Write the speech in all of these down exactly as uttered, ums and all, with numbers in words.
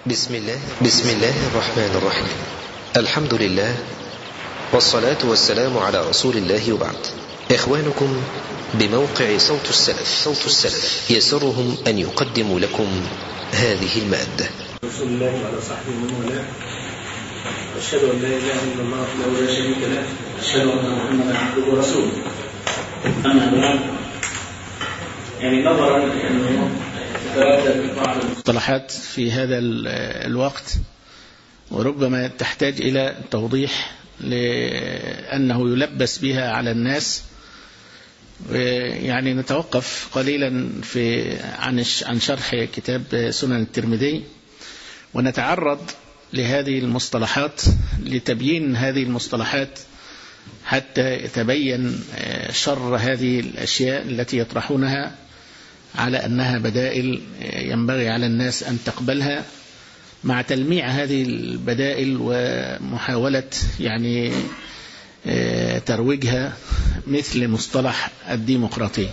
بسم الله بسم الله الرحمن الرحيم. الحمد لله والصلاة والسلام على رسول الله وبعد. إخوانكم بموقع صوت السلف صوت السلف يسرهم أن يقدموا لكم هذه المادة. رسول الله وعلى صحبه ومن والاه. أشهد أن لا إله إلا الله وحده لا شريك له، أشهد أن محمدا عبده ورسوله. أما بعد، يعني نظرا لأنه تتردد بعض المصطلحات في هذا الوقت وربما تحتاج إلى توضيح لأنه يلبس بها على الناس، يعني نتوقف قليلا في عن عن شرح كتاب سنن الترمذي ونتعرض لهذه المصطلحات لتبيين هذه المصطلحات حتى يتبين شر هذه الأشياء التي يطرحونها على أنها بدائل ينبغي على الناس أن تقبلها، مع تلميع هذه البدائل ومحاولة يعني ترويجها، مثل مصطلح الديمقراطية.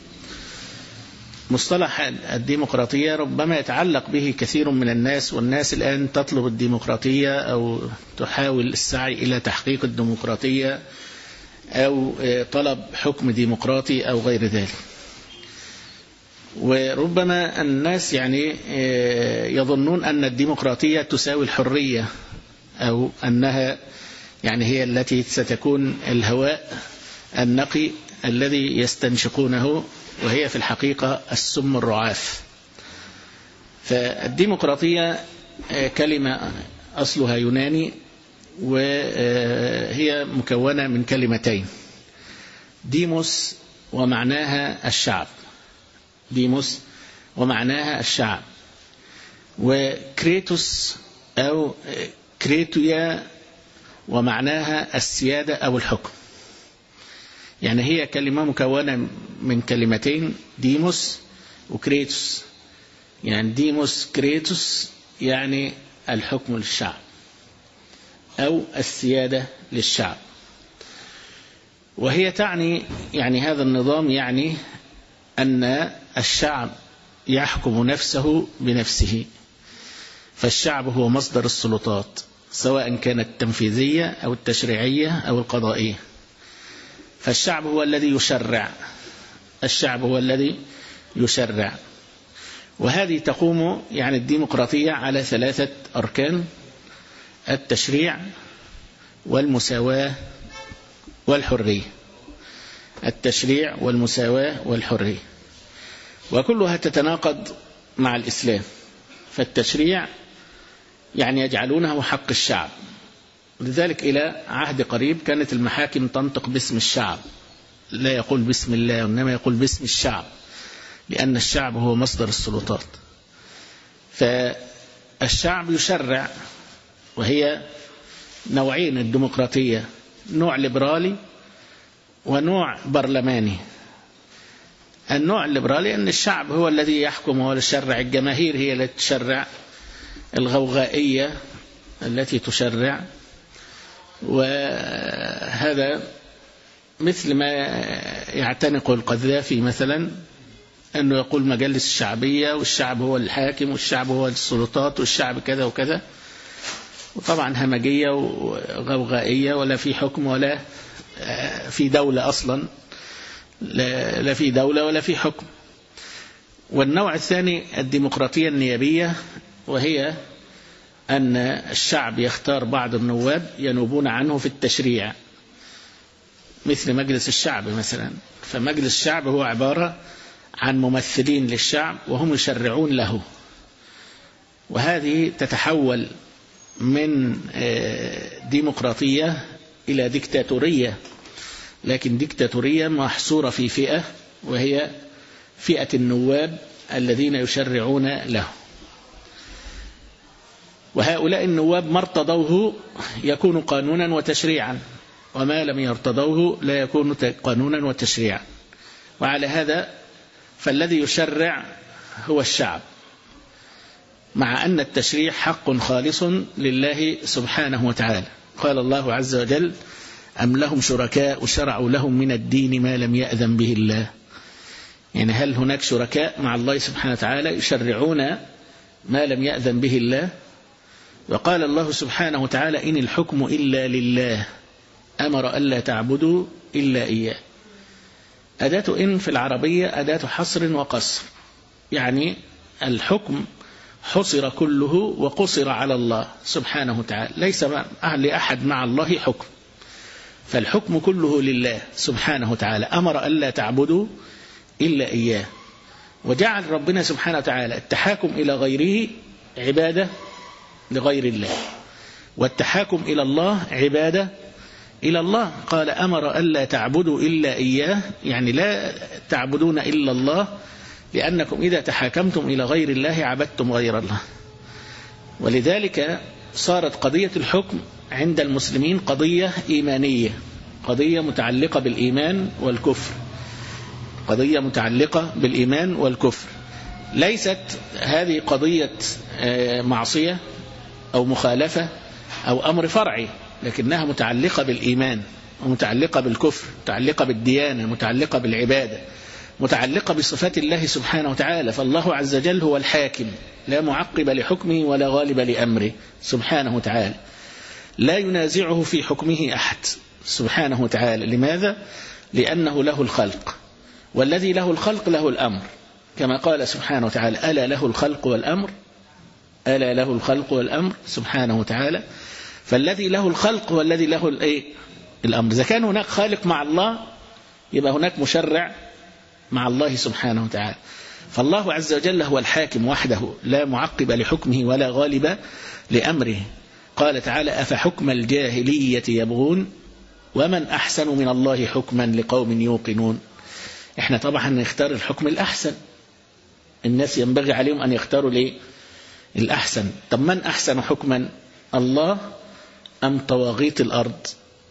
مصطلح الديمقراطية ربما يتعلق به كثير من الناس، والناس الآن تطلب الديمقراطية أو تحاول السعي إلى تحقيق الديمقراطية أو طلب حكم ديمقراطي أو غير ذلك. وربما الناس يعني يظنون أن الديمقراطية تساوي الحرية، أو أنها يعني هي التي ستكون الهواء النقي الذي يستنشقونه، وهي في الحقيقة السم الرعاف. فالديمقراطية كلمة أصلها يوناني، وهي مكونة من كلمتين: ديموس ومعناها الشعب، ديموس ومعناها الشعب، وكريتوس أو كريتويا ومعناها السيادة أو الحكم. يعني هي كلمة مكونة من كلمتين، ديموس وكريتوس. يعني ديموس كريتوس يعني الحكم للشعب أو السيادة للشعب، وهي تعني يعني هذا النظام يعني أن الشعب يحكم نفسه بنفسه، فالشعب هو مصدر السلطات، سواء كانت التنفيذية أو التشريعية أو القضائية. فالشعب هو الذي يشرع، الشعب هو الذي يشرع. وهذه تقوم يعني الديمقراطية على ثلاثة أركان: التشريع والمساواة والحرية، التشريع والمساواة والحرية، وكلها تتناقض مع الإسلام. فالتشريع يعني يجعلونه حق الشعب، لذلك إلى عهد قريب كانت المحاكم تنطق باسم الشعب، لا يقول باسم الله وإنما يقول باسم الشعب، لأن الشعب هو مصدر السلطات. فالشعب يشرع، وهي نوعين الديمقراطية: نوع ليبرالي ونوع برلماني. النوع الليبرالي أن الشعب هو الذي يحكم ويشرع، الجماهير هي التي تشرع، الغوغائية التي تشرع. وهذا مثل ما يعتنق القذافي مثلا، أنه يقول مجالس الشعبية والشعب هو الحاكم والشعب هو السلطات والشعب كذا وكذا، وطبعا همجية وغوغائية، ولا في حكم ولا في دولة أصلا، لا في دولة ولا في حكم. والنوع الثاني الديمقراطية النيابية، وهي أن الشعب يختار بعض النواب ينوبون عنه في التشريع، مثل مجلس الشعب مثلا. فمجلس الشعب هو عبارة عن ممثلين للشعب وهم يشرعون له. وهذه تتحول من ديمقراطية إلى ديكتاتورية، لكن ديكتاتورية محصورة في فئة، وهي فئة النواب الذين يشرعون له. وهؤلاء النواب ما ارتضوه يكون قانونا وتشريعا، وما لم يرتضوه لا يكون قانونا وتشريعا. وعلى هذا فالذي يشرع هو الشعب، مع أن التشريع حق خالص لله سبحانه وتعالى. قال الله عز وجل: أم لهم شركاء شرعوا لهم من الدين ما لم يأذن به الله. يعني هل هناك شركاء مع الله سبحانه وتعالى يشرعون ما لم يأذن به الله. وقال الله سبحانه وتعالى إن الحكم إلا لله أمر ألا تعبدوا إلا إياه. أداة إن في العربية أداة حصر وقصر، يعني الحكم حصر كله وقصر على الله سبحانه وتعالى، ليس لأحد مع الله حكم، فالحكم كله لله سبحانه وتعالى. أمر ألا تعبدوا إلا إياه، وجعل ربنا سبحانه وتعالى التحاكم إلى غيره عبادة لغير الله، والتحاكم إلى الله عبادة إلى الله. قال أمر ألا تعبدوا إلا إياه، يعني لا تعبدون إلا الله، لأنكم إذا تحاكمتم إلى غير الله عبدتم غير الله. ولذلك صارت قضية الحكم عند المسلمين قضية إيمانية، قضية متعلقة بالإيمان والكفر، قضية متعلقة بالإيمان والكفر. ليست هذه قضية معصية أو مخالفة أو أمر فرعي، لكنها متعلقة بالإيمان ومتعلقة بالكفر، متعلقة بالديانة، متعلقة بالعبادة، متعلقة بصفات الله سبحانه وتعالى. فالله عز وجل هو الحاكم، لا معقب لحكمه ولا غالب لأمره سبحانه وتعالى، لا ينازعه في حكمه أحد سبحانه وتعالى. لماذا؟ لأنه له الخلق، والذي له الخلق له الأمر، كما قال سبحانه وتعالى ألا له الخلق والأمر، ألا له الخلق والأمر سبحانه وتعالى. فالذي له الخلق هو الذي له الإيه؟ الأمر. إذا كان هناك خالق مع الله يبقى هناك مشرع مع الله سبحانه وتعالى. فالله عز وجل هو الحاكم وحده، لا معقب لحكمه ولا غالب لأمره. قال تعالى أفحكم الجاهلية يبغون ومن أحسن من الله حكما لقوم يوقنون. احنا طبعا نختار الحكم الأحسن، الناس ينبغي عليهم أن يختاروا ليه الأحسن. طب من أحسن حكما، الله أم طواغيت الأرض؟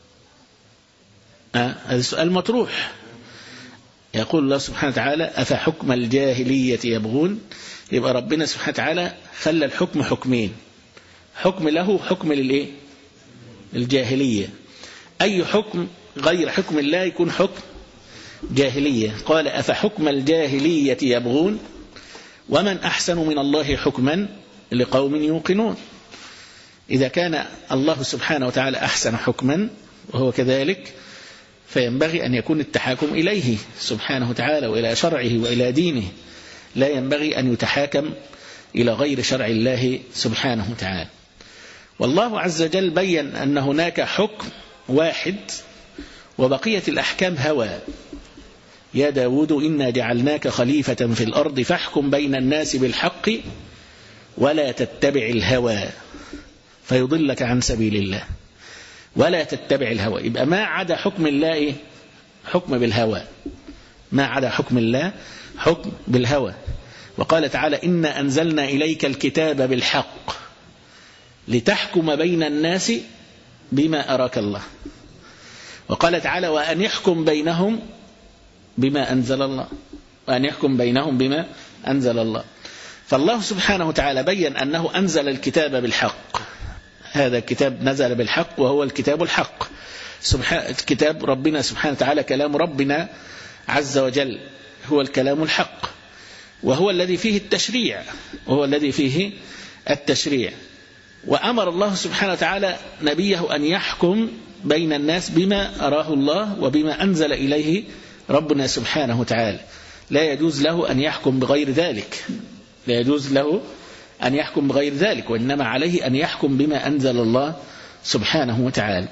آه هذا السؤال مطروح. يقول الله سبحانه وتعالى أفحكم الجاهلية يبغون، يبقى ربنا سبحانه وتعالى خلى الحكم حكمين، حكم له حكم للإيه؟ الجاهلية. أي حكم غير حكم الله يكون حكم جاهلية. قال أفحكم الجاهلية يبغون ومن أحسن من الله حكما لقوم يوقنون. إذا كان الله سبحانه وتعالى أحسن حكما وهو كذلك، فينبغي أن يكون التحاكم إليه سبحانه وتعالى وإلى شرعه وإلى دينه، لا ينبغي أن يتحاكم إلى غير شرع الله سبحانه وتعالى. والله عز وجل بيّن أن هناك حكم واحد وبقية الأحكام هوى. يا داود إنا جعلناك خليفة في الأرض فاحكم بين الناس بالحق ولا تتبع الهوى فيضلك عن سبيل الله. ولا تتبع الهوى، يبقى ما عدا حكم الله إيه؟ حكم بالهوى، ما عدا حكم الله حكم بالهوى. وقال تعالى إنا أنزلنا إليك الكتاب بالحق لتحكم بين الناس بما أراك الله. وقال تعالى وأن يحكم بينهم بما أنزل الله، وأن يحكم بينهم بما أنزل الله. فالله سبحانه وتعالى بيّن أنه أنزل الكتاب بالحق، هذا الكتاب نزل بالحق وهو الكتاب الحق. كتاب ربنا سبحانه وتعالى كلام ربنا عز وجل هو الكلام الحق، وهو الذي فيه التشريع، وهو الذي فيه التشريع. وأمر الله سبحانه وتعالى نبيه أن يحكم بين الناس بما أراه الله وبما أنزل إليه ربنا سبحانه وتعالى. لا يجوز له أن يحكم بغير ذلك، لا يجوز له أن يحكم بغير ذلك، وإنما عليه أن يحكم بما أنزل الله سبحانه وتعالى.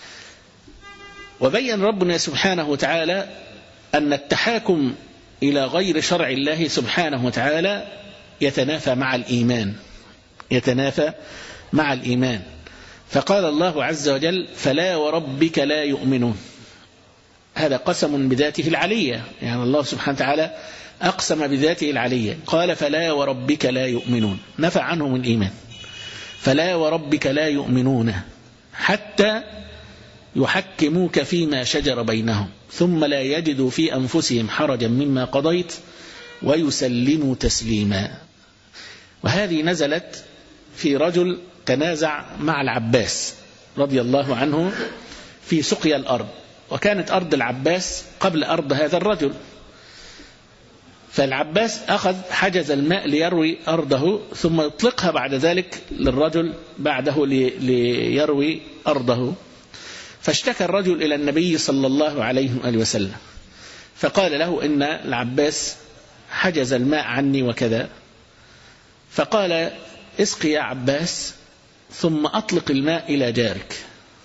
وبين ربنا سبحانه وتعالى أن التحاكم إلى غير شرع الله سبحانه وتعالى يتنافى مع الإيمان، يتنافى مع الإيمان. فقال الله عز وجل فلا وربك لا يؤمنون. هذا قسم بذاته العلية، يعني الله سبحانه وتعالى أقسم بذاته العلية، قال فلا وربك لا يؤمنون، نفى عنهم الإيمان. فلا وربك لا يؤمنون حتى يحكموك فيما شجر بينهم ثم لا يجدوا في أنفسهم حرجا مما قضيت ويسلموا تسليما. وهذه نزلت في رجل تنازع مع العباس رضي الله عنه في سقيا الأرض، وكانت أرض العباس قبل أرض هذا الرجل. فالعباس أخذ حجز الماء ليروي أرضه ثم يطلقها بعد ذلك للرجل بعده ليروي أرضه. فاشتكى الرجل إلى النبي صلى الله عليه وآله وسلم فقال له إن العباس حجز الماء عني وكذا. فقال اسقي يا عباس ثم أطلق الماء إلى جارك.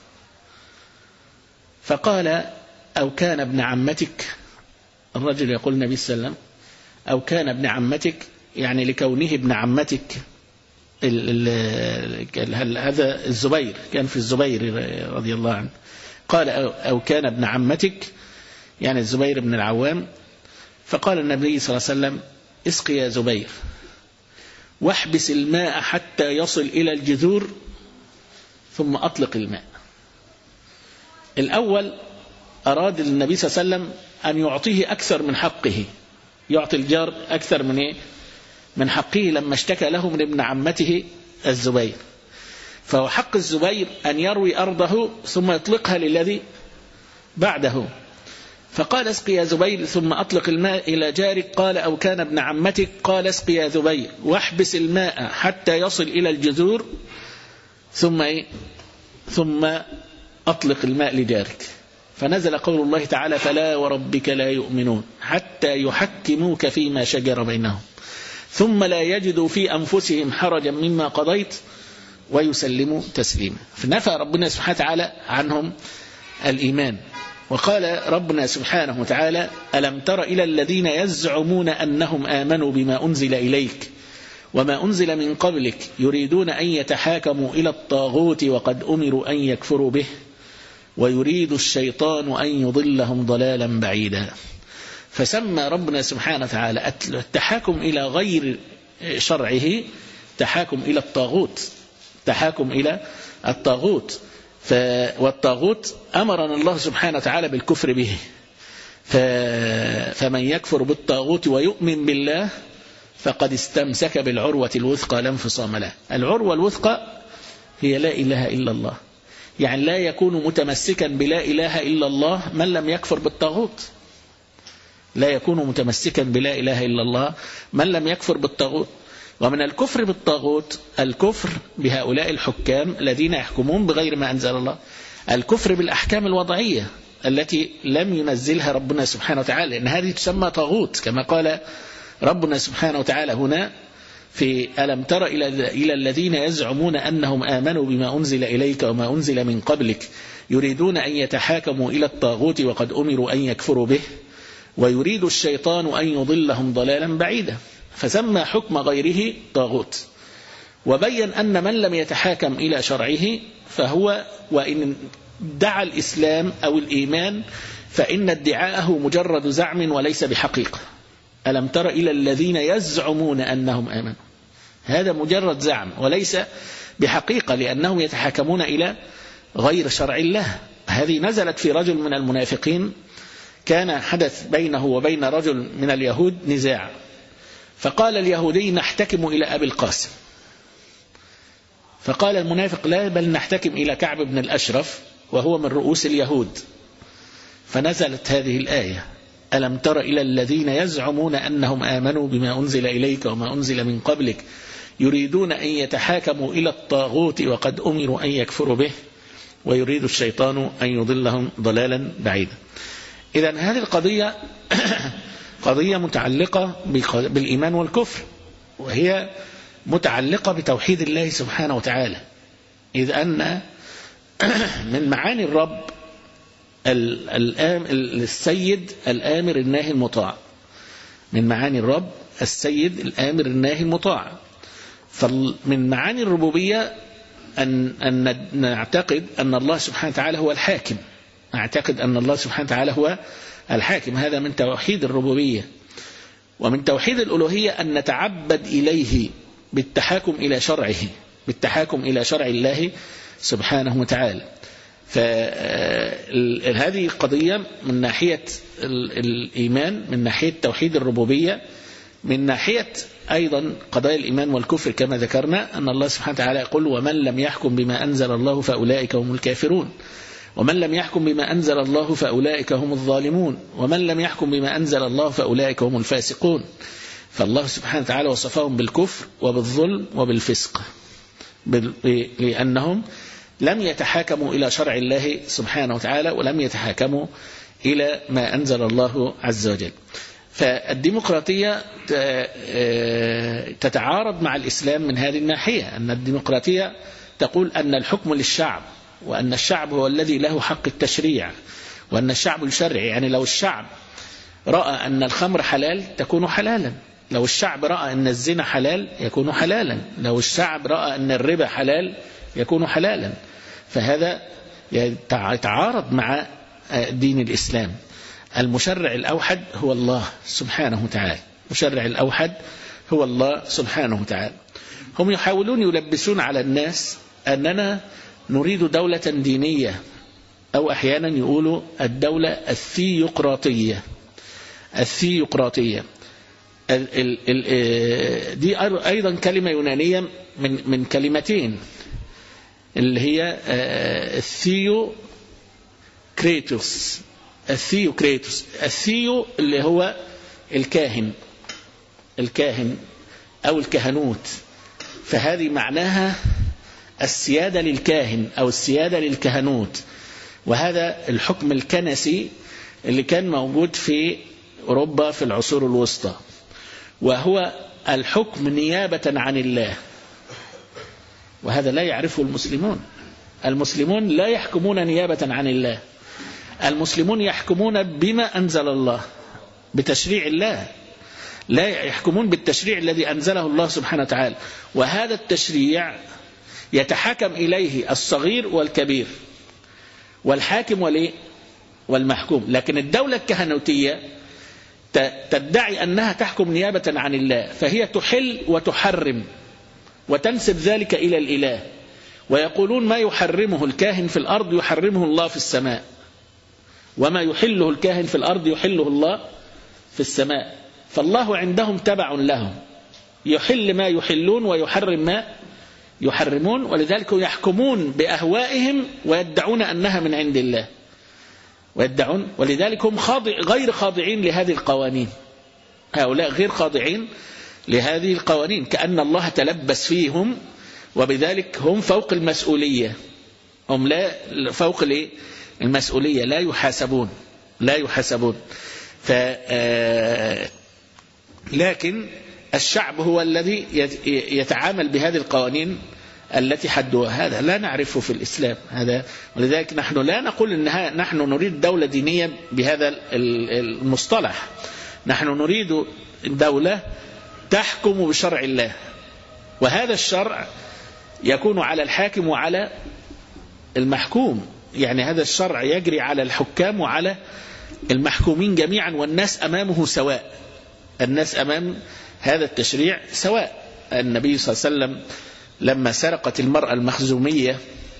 فقال أو كان ابن عمتك، الرجل يقول النبي صلى الله عليه وسلم أو كان ابن عمتك، يعني لكونه ابن عمتك. ال ال هذا الزبير كان في الزبير رضي الله عنه. قال أو كان ابن عمتك يعني الزبير بن العوام. فقال النبي صلى الله عليه وسلم اسقي يا زبير واحبس الماء حتى يصل إلى الجذور ثم أطلق الماء. الأول أراد النبي صلى الله عليه وسلم أن يعطيه أكثر من حقه، يعطي الجار أكثر من إيه؟ من حقه لما اشتكى له من ابن عمته الزبير. فهو حق الزبير أن يروي أرضه ثم يطلقها للذي بعده. فقال اسقي يا زبير ثم أطلق الماء إلى جارك. قال أو كان ابن عمتك. قال اسقي يا زبير واحبس الماء حتى يصل إلى الجذور ثم إيه؟ ثم أطلق الماء لجارك. فنزل قول الله تعالى فلا وربك لا يؤمنون حتى يحكموك فيما شجر بينهم ثم لا يجدوا في أنفسهم حرجا مما قضيت ويسلموا تسليما. فنفى ربنا سبحانه وتعالى عنهم الإيمان. وقال ربنا سبحانه وتعالى ألم تر إلى الذين يزعمون أنهم آمنوا بما أنزل إليك وما أنزل من قبلك يريدون أن يتحاكموا إلى الطاغوت وقد أمروا أن يكفروا به ويريد الشيطان أن يضلهم ضلالا بعيدا. فسمى ربنا سبحانه وتعالى التحاكم إلى غير شرعه تحاكم إلى الطاغوت، تحاكم إلى الطاغوت. والطاغوت أمرنا الله سبحانه وتعالى بالكفر به. فمن يكفر بالطاغوت ويؤمن بالله فقد استمسك بالعروة الوثقى لا انفصام لها. العروة الوثقى هي لا إله إلا الله، يعني لا يكون متمسكا بلا إله إلا الله من لم يكفر بالطاغوت. لا يكون متمسكا بلا إله إلا الله من لم يكفر بالطاغوت. ومن الكفر بالطاغوت الكفر بهؤلاء الحكام الذين يحكمون بغير ما أنزل الله، الكفر بالأحكام الوضعية التي لم ينزلها ربنا سبحانه وتعالى، لأن هذه تسمى طاغوت كما قال ربنا سبحانه وتعالى هنا في ألم تر إلى الذين يزعمون أنهم آمنوا بما أنزل إليك وما أنزل من قبلك يريدون أن يتحاكموا إلى الطاغوت وقد أمروا أن يكفروا به ويريد الشيطان أن يضلهم ضلالا بعيدا. فسمى حكم غيره طاغوت، وبين أن من لم يتحاكم إلى شرعه فهو وإن ادعى الإسلام أو الإيمان فإن ادعاءه مجرد زعم وليس بحقيقة. ألم تر إلى الذين يزعمون أنهم آمنوا، هذا مجرد زعم وليس بحقيقة لأنهم يتحاكمون إلى غير شرع الله. هذه نزلت في رجل من المنافقين كان حدث بينه وبين رجل من اليهود نزاع، فقال اليهودي نحتكم إلى أبي القاسم، فقال المنافق لا بل نحتكم إلى كعب بن الأشرف وهو من رؤوس اليهود. فنزلت هذه الآية ألم تر إلى الذين يزعمون أنهم آمنوا بما أنزل إليك وما أنزل من قبلك يريدون أن يتحاكموا إلى الطاغوت وقد أمروا أن يكفروا به ويريد الشيطان أن يضلهم ضلالا بعيدا. إذن هذه القضية قضية متعلقة بالإيمان والكفر، وهي متعلقة بتوحيد الله سبحانه وتعالى، إذ أن من معاني الرب السيد الآمر الناهي المطاع. من معاني الرب السيد الآمر الناهي المطاع. فمن معاني الربوبية أن, أن نعتقد أن الله سبحانه وتعالى هو الحاكم، نعتقد أن الله سبحانه وتعالى هو الحاكم، هذا من توحيد الربوبية. ومن توحيد الألوهية أن نتعبد إليه بالتحاكم إلى شرعه، بالتحاكم إلى شرع الله سبحانه وتعالى. فهذه قضية من ناحية الإيمان، من ناحية توحيد الربوبية، من ناحية أيضا قضايا الإيمان والكفر كما ذكرنا أن الله سبحانه وتعالى يقول ومن لم يحكم بما أنزل الله فأولئك هم الكافرون. ومن لم يحكم بما أنزل الله فأولئك هم الظالمون ومن لم يحكم بما أنزل الله فأولئك هم الفاسقون. فالله سبحانه وتعالى وصفهم بالكفر وبالظلم وبالفسق لأنهم لم يتحاكموا إلى شرع الله سبحانه وتعالى ولم يتحاكموا إلى ما أنزل الله عز وجل. فالديمقراطية تتعارض مع الإسلام من هذه الناحية، أن الديمقراطية تقول أن الحكم للشعب، وأن الشعب هو الذي له حق التشريع، وأن الشعب يشرع. يعني لو الشعب رأى أن الخمر حلال تكون حلالا، لو الشعب رأى أن الزنا حلال يكون حلالا، لو الشعب رأى أن الربا حلال يكون حلالا. فهذا يتعارض مع دين الإسلام. المشرع الأوحد هو الله سبحانه وتعالى، المشرع الأوحد هو الله سبحانه وتعالى. هم يحاولون يلبسون على الناس أننا نريد دولة دينية، أو أحيانا يقولوا الدولة الثيوقراطية. الثيوقراطية ال ال دي أيضا كلمة يونانية من من كلمتين، اللي هي الثيو كريتوس. الثيو كريتوس، الثيو اللي هو الكاهن، الكاهن أو الكهنوت، فهذه معناها السيادة للكاهن أو السيادة للكهنوت. وهذا الحكم الكنسي اللي كان موجود في أوروبا في العصور الوسطى، وهو الحكم نيابة عن الله، وهذا لا يعرفه المسلمون. المسلمون لا يحكمون نيابة عن الله، المسلمون يحكمون بما أنزل الله، بتشريع الله، لا يحكمون بالتشريع الذي أنزله الله سبحانه وتعالى. وهذا التشريع يتحكم إليه الصغير والكبير والحاكم والمحكوم. لكن الدولة الكهنوتية تدعي أنها تحكم نيابة عن الله، فهي تحل وتحرم وتنسب ذلك إلى الإله، ويقولون ما يحرمه الكاهن في الأرض يحرمه الله في السماء، وما يحله الكاهن في الأرض يحله الله في السماء. فالله عندهم تبع لهم، يحل ما يحلون ويحرم ما يحرمون، ولذلك يحكمون بأهوائهم ويدعون أنها من عند الله، ويدعون ولذلك هم خاضع غير خاضعين لهذه القوانين. هؤلاء غير خاضعين لهذه القوانين، كأن الله تلبس فيهم، وبذلك هم فوق المسؤولية، هم لا فوق المسؤولية، لا يحاسبون لا يحاسبون ف لكن الشعب هو الذي يتعامل بهذه القوانين التي حدوها. هذا لا نعرفه في الإسلام هذا، ولذلك نحن لا نقول إنها نحن نريد دولة دينية بهذا المصطلح. نحن نريد دولة تحكم بشرع الله، وهذا الشرع يكون على الحاكم وعلى المحكوم. يعني هذا الشرع يجري على الحكام وعلى المحكومين جميعا، والناس أمامه سواء، الناس أمام هذا التشريع سواء. النبي صلى الله عليه وسلم لما سرقت المرأة المخزومية،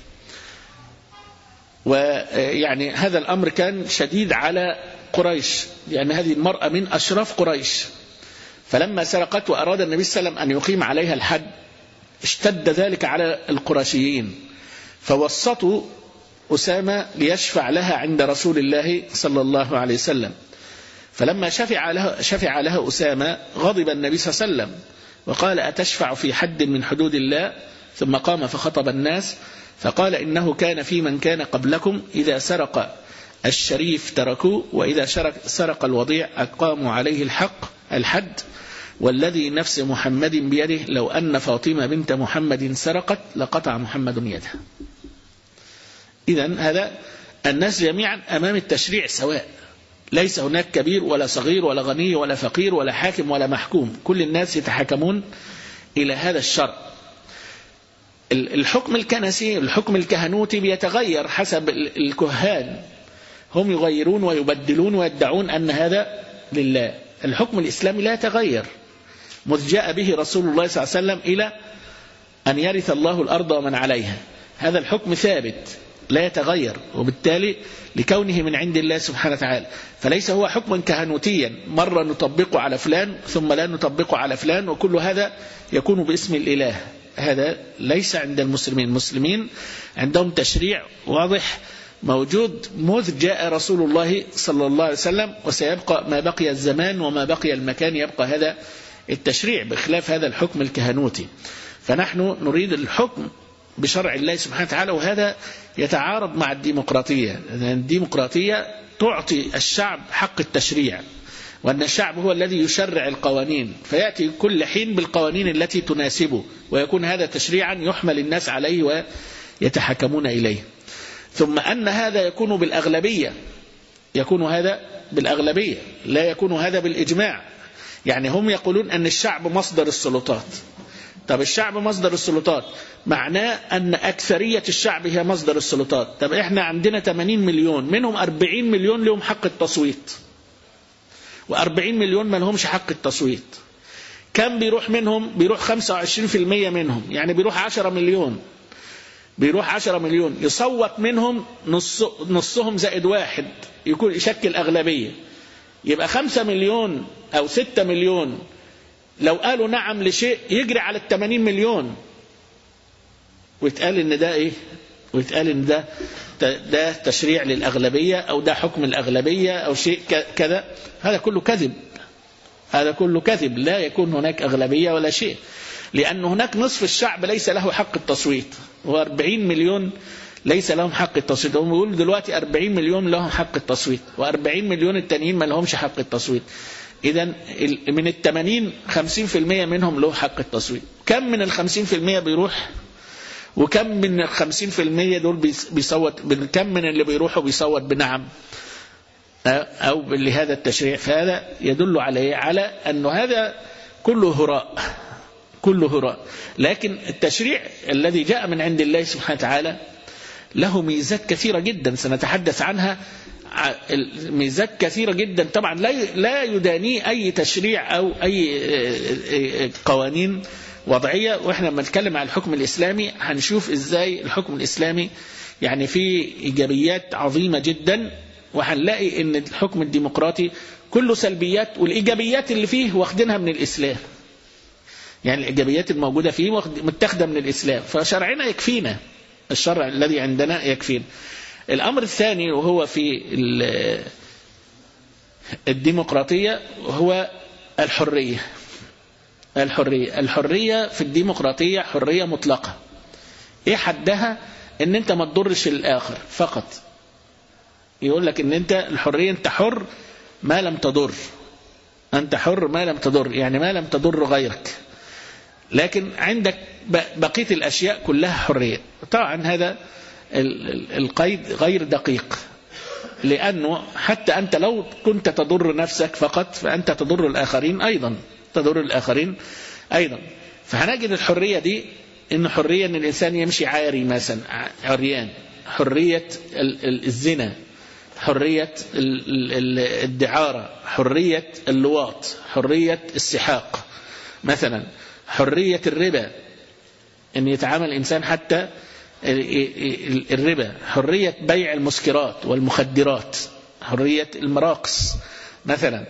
ويعني هذا الأمر كان شديد على قريش، يعني هذه المرأة من أشراف قريش، فلما سرقت وأراد النبي صلى الله عليه وسلم أن يقيم عليها الحد اشتد ذلك على القرشيين، فوسطوا أسامة ليشفع لها عند رسول الله صلى الله عليه وسلم. فلما شفع لها, شفع لها أسامة غضب النبي صلى الله عليه وسلم وقال أتشفع في حد من حدود الله؟ ثم قام فخطب الناس فقال إنه كان في من كان قبلكم إذا سرق الشريف تركوه، وإذا سرق الوضيع أقاموا عليه الحق الحد، والذي نفس محمد بيده لو أن فاطمة بنت محمد سرقت لقطع محمد يدها. إذن هذا الناس جميعا أمام التشريع سواء، ليس هناك كبير ولا صغير ولا غني ولا فقير ولا حاكم ولا محكوم، كل الناس يتحكمون إلى هذا الشرع. الحكم الكنسي الحكم الكهنوتي بيتغير حسب الكهان، هم يغيرون ويبدلون ويدعون أن هذا لله. الحكم الإسلامي لا يتغير، مذ جاء به رسول الله صلى الله عليه وسلم إلى أن يرث الله الأرض ومن عليها، هذا الحكم ثابت لا يتغير، وبالتالي لكونه من عند الله سبحانه وتعالى، فليس هو حكما كهنوتيا مرة نطبقه على فلان ثم لا نطبقه على فلان، وكل هذا يكون باسم الإله. هذا ليس عند المسلمين. المسلمين عندهم تشريع واضح موجود مذ جاء رسول الله صلى الله عليه وسلم، وسيبقى ما بقي الزمان وما بقي المكان يبقى هذا التشريع، بخلاف هذا الحكم الكهنوتي. فنحن نريد الحكم بشرع الله سبحانه وتعالى، وهذا يتعارض مع الديمقراطية، لأن الديمقراطية تعطي الشعب حق التشريع، وأن الشعب هو الذي يشرع القوانين، فيأتي كل حين بالقوانين التي تناسبه، ويكون هذا تشريعا يحمل الناس عليه ويتحكمون إليه. ثم أن هذا يكون بالأغلبية، يكون هذا بالأغلبية، لا يكون هذا بالإجماع. يعني هم يقولون أن الشعب مصدر السلطات. طب الشعب مصدر السلطات معناه أن أكثرية الشعب هي مصدر السلطات. طب إحنا عندنا ثمانين مليون، منهم أربعين مليون لهم حق التصويت، وأربعين مليون ما لهمش حق التصويت. كم بيروح منهم؟ بيروح خمسة وعشرين بالمئة منهم، يعني بيروح عشرة مليون، بيروح عشرة مليون، يصوت منهم نص نصهم زائد واحد يكون يشكل أغلبية، يبقى خمسة مليون أو ستة مليون لو قالوا نعم لشيء يجري على الثمانين مليون، ويتقال إن ده إيه؟ ويتقال إن ده ده تشريع للأغلبية، أو ده حكم الأغلبية، أو شيء كذا. هذا كله كذب، هذا كله كذب. لا يكون هناك أغلبية ولا شيء، لأن هناك نصف الشعب ليس له حق التصويت، وأربعين مليون ليس لهم حق التصويت. هم بيقولوا دلوقتي أربعين مليون لهم حق التصويت، وأربعين مليون التانيين ما لهمش حق التصويت. إذن من الثمانين خمسين في المئة منهم له حق التصويت. كم من الخمسين في المئة بيروح؟ وكم من الخمسين في المئة دول بيصوت؟ كم من اللي بيروحوا بيصوت بنعم أو لهذا التشريع؟ فهذا يدل عليه على أنه هذا كله هراء، كله هراء. لكن التشريع الذي جاء من عند الله سبحانه وتعالى له ميزات كثيرة جدا سنتحدث عنها، ميزات كثيرة جدا طبعا لا يداني أي تشريع أو أي قوانين وضعية. وإحنا لما نتكلم عن الحكم الإسلامي هنشوف إزاي الحكم الإسلامي يعني فيه إيجابيات عظيمة جدا، وهنلاقي إن الحكم الديمقراطي كله سلبيات، والإيجابيات اللي فيه واخدينها من الإسلام. يعني الإيجابيات الموجودة فيه متاخدة من الإسلام، فشرعنا يكفينا، الشرع الذي عندنا يكفينا. الأمر الثاني وهو في الديمقراطية هو الحرية. الحرية الحرية في الديمقراطية حرية مطلقة. إيه حدها؟ إن أنت ما تضرش الآخر فقط. يقول لك إن أنت الحرية أنت حر ما لم تضر، أنت حر ما لم تضر، يعني ما لم تضر غيرك، لكن عندك بقية الأشياء كلها حرية. طبعا هذا القيد غير دقيق، لأنه حتى أنت لو كنت تضر نفسك فقط فأنت تضر الآخرين أيضا، تضر الآخرين أيضا. فهنجد الحرية دي إن حرية إن الإنسان يمشي عاري مثلا، عريان، حرية الزنا، حرية الدعارة، حرية اللواط، حرية السحاق مثلا، حرية الربا إن يتعامل الإنسان حتى الربا، حرية بيع المسكرات والمخدرات، حرية المراقص مثلا.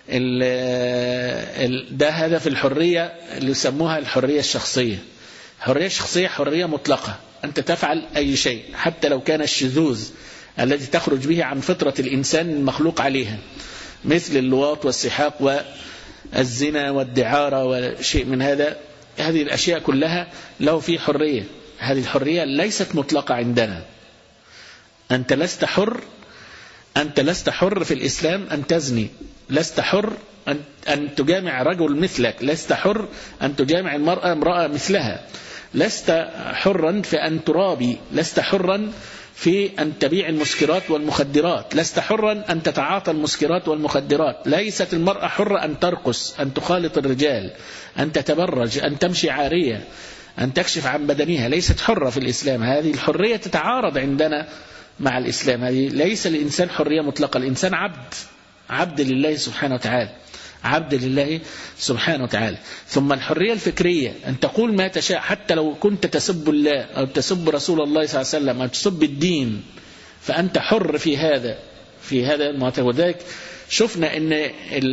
ده هذا في الحرية اللي يسموها الحرية الشخصية. الحرية الشخصية حرية مطلقة، أنت تفعل أي شيء حتى لو كان الشذوذ الذي تخرج به عن فطرة الإنسان المخلوق عليها، مثل اللواط والسحاق والزنا والدعارة وشيء من هذا. هذه الأشياء كلها له في حرية. هذه الحرية ليست مطلقة عندنا. أنت لست حر، أنت لست حر في الإسلام أن تزني، لست حر أن, أن تجامع رجل مثلك، لست حر أن تجامع المرأة امرأة مثلها، لست حرا في أن ترابي، لست حرا في أن تبيع المسكرات والمخدرات، لست حرا أن تتعاطى المسكرات والمخدرات. ليست المرأة حرة أن ترقص، أن تخالط الرجال، أن تتبرج، أن تمشي عارية، أن تكشف عن بدنها. ليست حرة في الإسلام. هذه الحرية تتعارض عندنا مع الإسلام. هذه ليس الإنسان حرية مطلقة، الإنسان عبد، عبد لله سبحانه وتعالى، عبد لله سبحانه وتعالى. ثم الحرية الفكرية أن تقول ما تشاء حتى لو كنت تسب الله أو تسب رسول الله صلى الله عليه وسلم أو تسب الدين، فأنت حر في هذا في هذا المعتقد. وذلك شفنا أن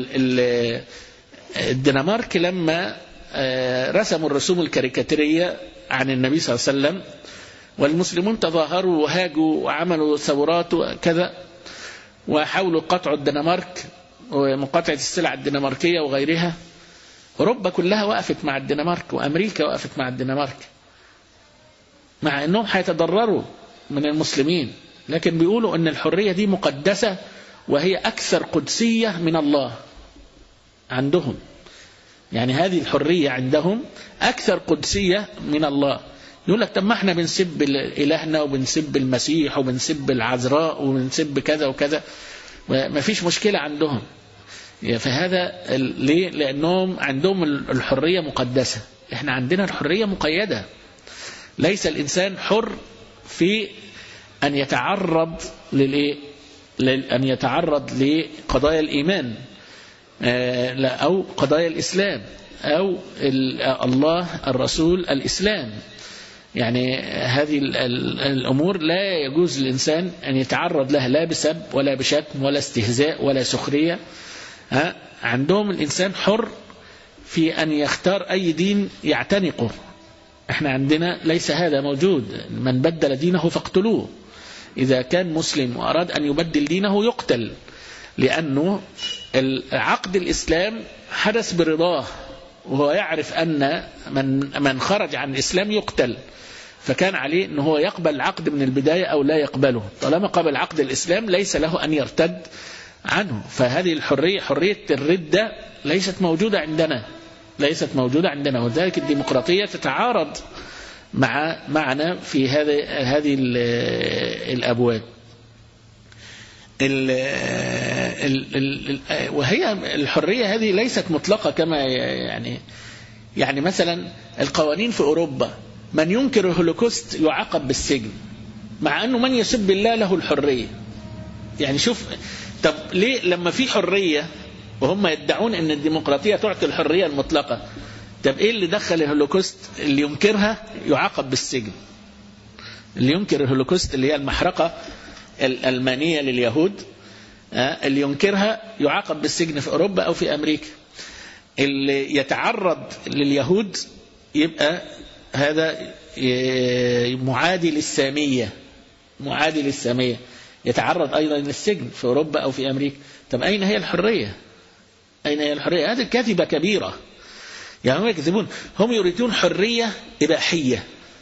الدنمارك لما رسموا الرسوم الكاريكاتيرية عن النبي صلى الله عليه وسلم والمسلمون تظاهروا وهاجوا وعملوا ثورات وكذا وحاولوا قطع الدنمارك ومقاطعة السلع الدنماركية وغيرها. أوروبا كلها وقفت مع الدنمارك وأمريكا وقفت مع الدنمارك مع أنهم هيتضرروا من المسلمين، لكن بيقولوا أن الحرية دي مقدسة وهي أكثر قدسية من الله عندهم. يعني هذه الحرية عندهم أكثر قدسية من الله. يقول لك طب ما احنا بنسب إلهنا وبنسب المسيح وبنسب العذراء وبنسب كذا وكذا، ما فيش مشكلة عندهم. فهذا ليه؟ لأنهم عندهم الحرية مقدسة. احنا عندنا الحرية مقيدة. ليس الإنسان حر في أن يتعرض للإيه؟ أن يتعرض لقضايا الإيمان أو قضايا الإسلام أو الله الرسول الإسلام. يعني هذه الأمور لا يجوز للإنسان أن يتعرض لها لا بسب ولا بشتم ولا استهزاء ولا سخرية. عندهم الإنسان حر في أن يختار أي دين يعتنقه. احنا عندنا ليس هذا موجود. من بدل دينه فاقتلوه. إذا كان مسلم وأراد أن يبدل دينه يقتل، لأنه عقد الإسلام حدث برضاه، وهو يعرف أن من من خرج عن الإسلام يقتل، فكان عليه أنه هو يقبل العقد من البداية أو لا يقبله. طالما قبل عقد الإسلام ليس له أن يرتد عنه. فهذه الحرية، حرية الردة، ليست موجودة عندنا ليست موجودة عندنا وذلك الديمقراطية تتعارض مع معنا في هذه هذه الأبواب. ال ال ال وهي الحرية هذه ليست مطلقة كما يعني يعني مثلا القوانين في أوروبا، من ينكر الهولوكوست يعاقب بالسجن، مع أنه من يسب الله له الحرية. يعني شوف، طب ليه لما في حرية وهم يدعون أن الديمقراطية تعطي الحرية المطلقة، طب إيه اللي دخل الهولوكوست اللي ينكرها يعاقب بالسجن؟ اللي ينكر الهولوكوست اللي هي المحرقة الألمانية لليهود، اللي ينكرها يعاقب بالسجن في أوروبا أو في أمريكا. اللي يتعرض لليهود يبقى هذا معادي للسامية معادي للسامية يتعرض أيضا للسجن في أوروبا أو في أمريكا. طب أين هي الحرية؟ أين هي الحرية؟ هذه كذبة كبيرة. يعني هم يكذبون، هم يريدون حرية إباحية،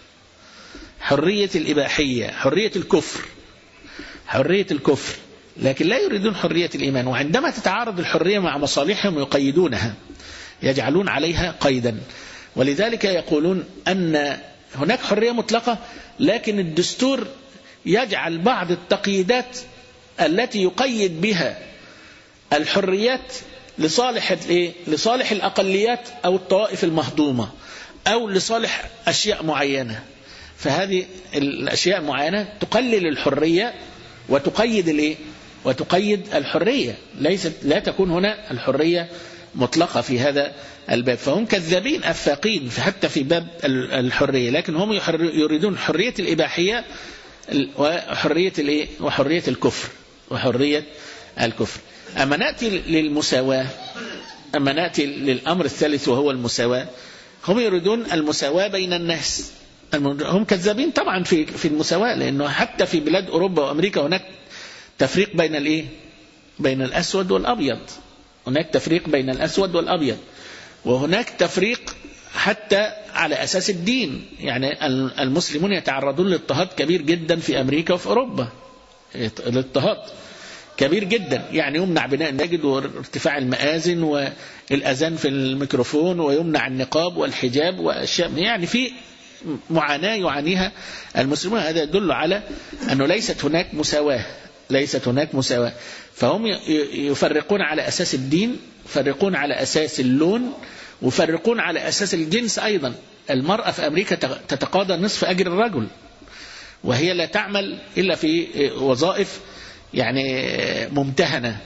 حرية الإباحية، حرية الكفر حرية الكفر لكن لا يريدون حرية الإيمان. وعندما تتعارض الحرية مع مصالحهم يقيدونها، يجعلون عليها قيدا. ولذلك يقولون أن هناك حرية مطلقة، لكن الدستور يجعل بعض التقييدات التي يقيد بها الحريات لصالح لصالح الأقليات أو الطوائف المهضومة أو لصالح أشياء معينة. فهذه الأشياء معينة تقلل الحرية وتقيد الايه وتقيد الحرية. ليست لا تكون هنا الحرية مطلقة في هذا الباب. فهم كذابين أفاقين حتى في باب الحرية، لكن هم يريدون حرية الإباحية وحرية الايه وحرية الكفر وحرية الكفر. أما نأتي للمساواة، أما نأتي للأمر الثالث وهو المساواة، هم يريدون المساواة بين الناس. هم كذابين طبعا في في المساواة، لأنه حتى في بلاد أوروبا وأمريكا هناك تفريق بين الايه بين الأسود والأبيض. هناك تفريق بين الأسود والأبيض، وهناك تفريق حتى على أساس الدين. يعني المسلمون يتعرضون لاضطهاد كبير جدا في أمريكا وفي أوروبا، الاضطهاد كبير جدا. يعني يمنع بناء المساجد وارتفاع المآذن والأذان في الميكروفون، ويمنع النقاب والحجاب وأشياء. يعني في معاناة يعانيها المسلمون. هذا يدل على أنه ليست هناك مساواة ليست هناك مساواة. فهم يفرقون على أساس الدين، يفرقون على أساس اللون، ويفرقون على أساس الجنس أيضا. المرأة في أمريكا تتقاضى نصف أجر الرجل، وهي لا تعمل إلا في وظائف يعني ممتهنة،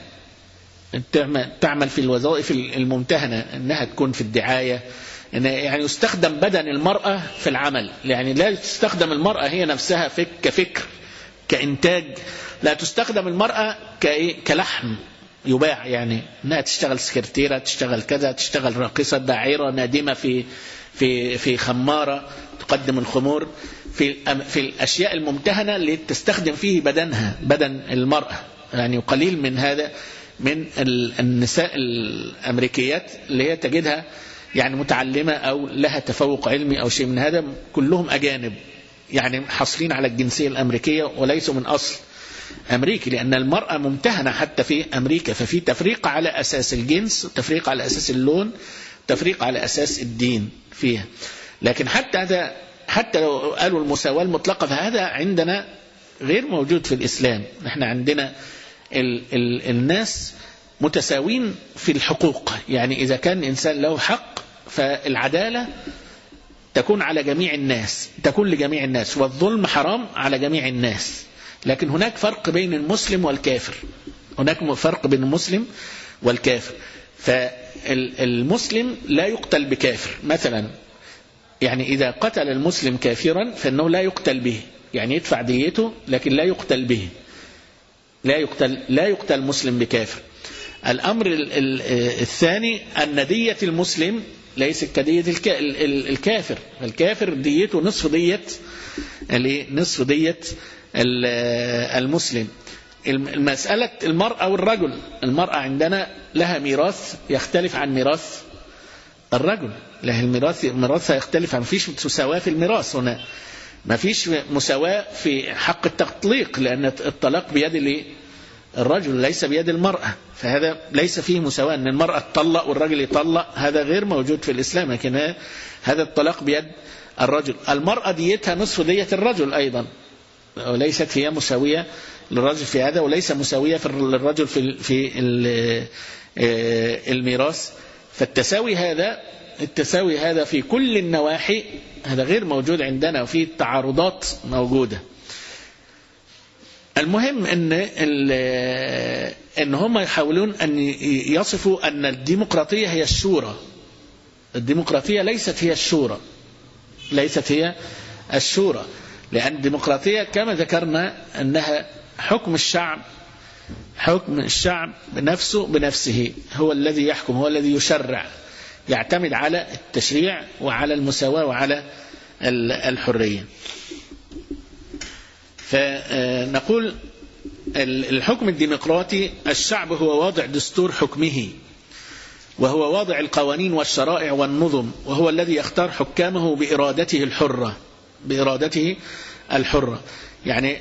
تعمل في الوظائف الممتهنة، أنها تكون في الدعاية. يعني يستخدم بدن المرأة في العمل، يعني لا تستخدم المرأة هي نفسها كفكر كإنتاج، لا تستخدم المرأة كلحم يباع. يعني أنها تشتغل سكرتيرة، تشتغل كذا، تشتغل راقصة، داعرة، نادمة في في في خمارة تقدم الخمور، في في الأشياء الممتهنة اللي تستخدم فيه بدنها بدن المرأة. يعني قليل من هذا من النساء الأمريكيات اللي هي تجدها يعني متعلمة أو لها تفوق علمي أو شيء من هذا، كلهم أجانب يعني حاصلين على الجنسية الأمريكية وليسوا من أصل أمريكي، لأن المرأة ممتهنة حتى في أمريكا، ففي تفريق على أساس الجنس، تفريق على أساس اللون، تفريق على أساس الدين فيها. لكن حتى هذا، حتى لو قالوا المساواة المطلقة، فهذا عندنا غير موجود في الإسلام. نحن عندنا ال ال الناس متساوين في الحقوق، يعني إذا كان إنسان له حق فالعدالة تكون على جميع الناس، تكون لجميع الناس، والظلم حرام على جميع الناس. لكن هناك فرق بين المسلم والكافر، هناك فرق بين المسلم والكافر. فالمسلم لا يقتل بكافر مثلا، يعني إذا قتل المسلم كافرا فإنه لا يقتل به، يعني يدفع ديته لكن لا يقتل به، لا يقتل لا يقتل مسلم بكافر. الأمر الثاني أن دية المسلم ليست كدية الكافر، الكافر ديته نصف دية نصف دية المسلم. المسألة المرأة والرجل، المرأة عندنا لها ميراث يختلف عن ميراث الرجل، لها الميراث ميراثها يختلف، ما فيش مساواة في الميراث هنا، ما فيش مساواة في حق التطليق، لأن الطلاق بيد الرجل ليس بيد المرأة، فهذا ليس فيه مساواة أن المرأة تطلق والرجل يطلق، هذا غير موجود في الإسلام. لكن هذا الطلاق بيد الرجل. المرأة ديتها نصف دية الرجل أيضا، وليست هي مساوية للرجل في هذا، وليس مساوية في الرجل في في الميراث. فالتساوي هذا التساوي هذا في كل النواحي هذا غير موجود عندنا، وفي تعارضات موجودة. المهم ان ان هم يحاولون ان يصفوا ان الديمقراطية هي الشورى. الديمقراطية ليست هي الشورى، ليست هي الشورى، لأن الديمقراطية كما ذكرنا أنها حكم الشعب، حكم الشعب بنفسه بنفسه، هو الذي يحكم، هو الذي يشرع، يعتمد على التشريع وعلى المساواة وعلى الحرية. فنقول الحكم الديمقراطي الشعب هو واضع دستور حكمه، وهو واضع القوانين والشرائع والنظم، وهو الذي يختار حكامه بإرادته الحرة، بإرادته الحرة. يعني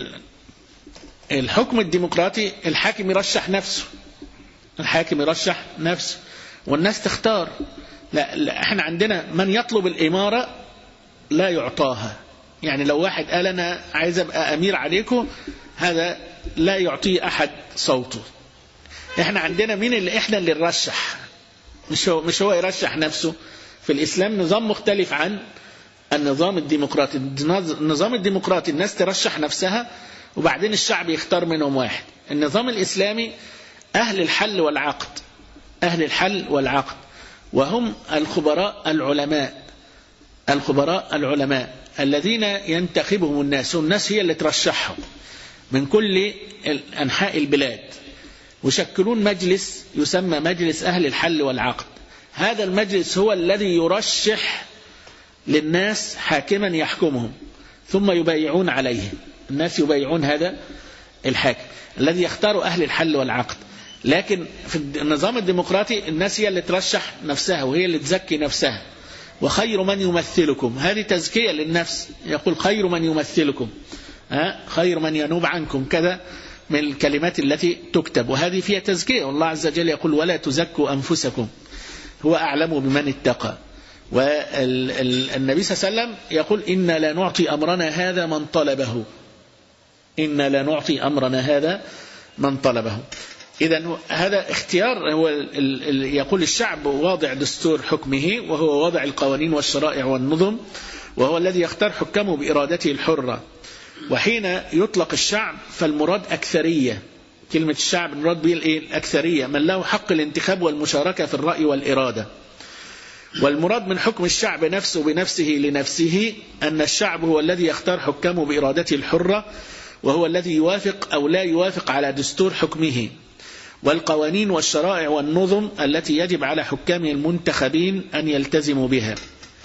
الحكم الديمقراطي الحاكم يرشح نفسه، الحاكم يرشح نفسه والناس تختار. لا, لا احنا عندنا من يطلب الإمارة لا يعطاها، يعني لو واحد قال أنا عايز أبقى أمير عليكم، هذا لا يعطيه أحد صوته. احنا عندنا مين اللي احنا اللي نرشح، مش هو, مش هو يرشح نفسه. في الإسلام نظام مختلف عن النظام الديمقراطي. النظام الديمقراطي الناس ترشح نفسها وبعدين الشعب يختار منهم واحد. النظام الإسلامي أهل الحل والعقد، أهل الحل والعقد، وهم الخبراء العلماء، الخبراء العلماء الذين ينتخبهم الناس، والناس هي اللي ترشحهم من كل أنحاء البلاد، وشكلون مجلس يسمى مجلس أهل الحل والعقد. هذا المجلس هو الذي يرشح للناس حاكما يحكمهم، ثم يبايعون عليه، الناس يبايعون هذا الحاكم الذي يختار أهل الحل والعقد. لكن في النظام الديمقراطي الناس هي اللي ترشح نفسها وهي اللي تزكي نفسها. وخير من يمثلكم، هذه تزكية للنفس، يقول خير من يمثلكم، ها خير من ينوب عنكم، كذا من الكلمات التي تكتب، وهذه فيها تزكية. والله عز وجل يقول ولا تزكوا أنفسكم هو أعلم بمن اتقى. والنبي صلى الله عليه وسلم يقول إنا لا نعطي أمرنا هذا من طلبه، إنا لا نعطي أمرنا هذا من طلبه. إذن هذا اختيار، هو يقول الشعب واضع دستور حكمه، وهو واضع القوانين والشرائع والنظم، وهو الذي يختار حكمه بإرادته الحرة. وحين يطلق الشعب فالمراد أكثرية، كلمة الشعب المراد به الإيه؟ الأكثرية، من له حق الانتخاب والمشاركة في الرأي والإرادة. والمراد من حكم الشعب نفسه بنفسه لنفسه أن الشعب هو الذي يختار حكمه بإرادته الحرة، وهو الذي يوافق أو لا يوافق على دستور حكمه والقوانين والشرائع والنظم التي يجب على حكامه المنتخبين أن يلتزموا بها.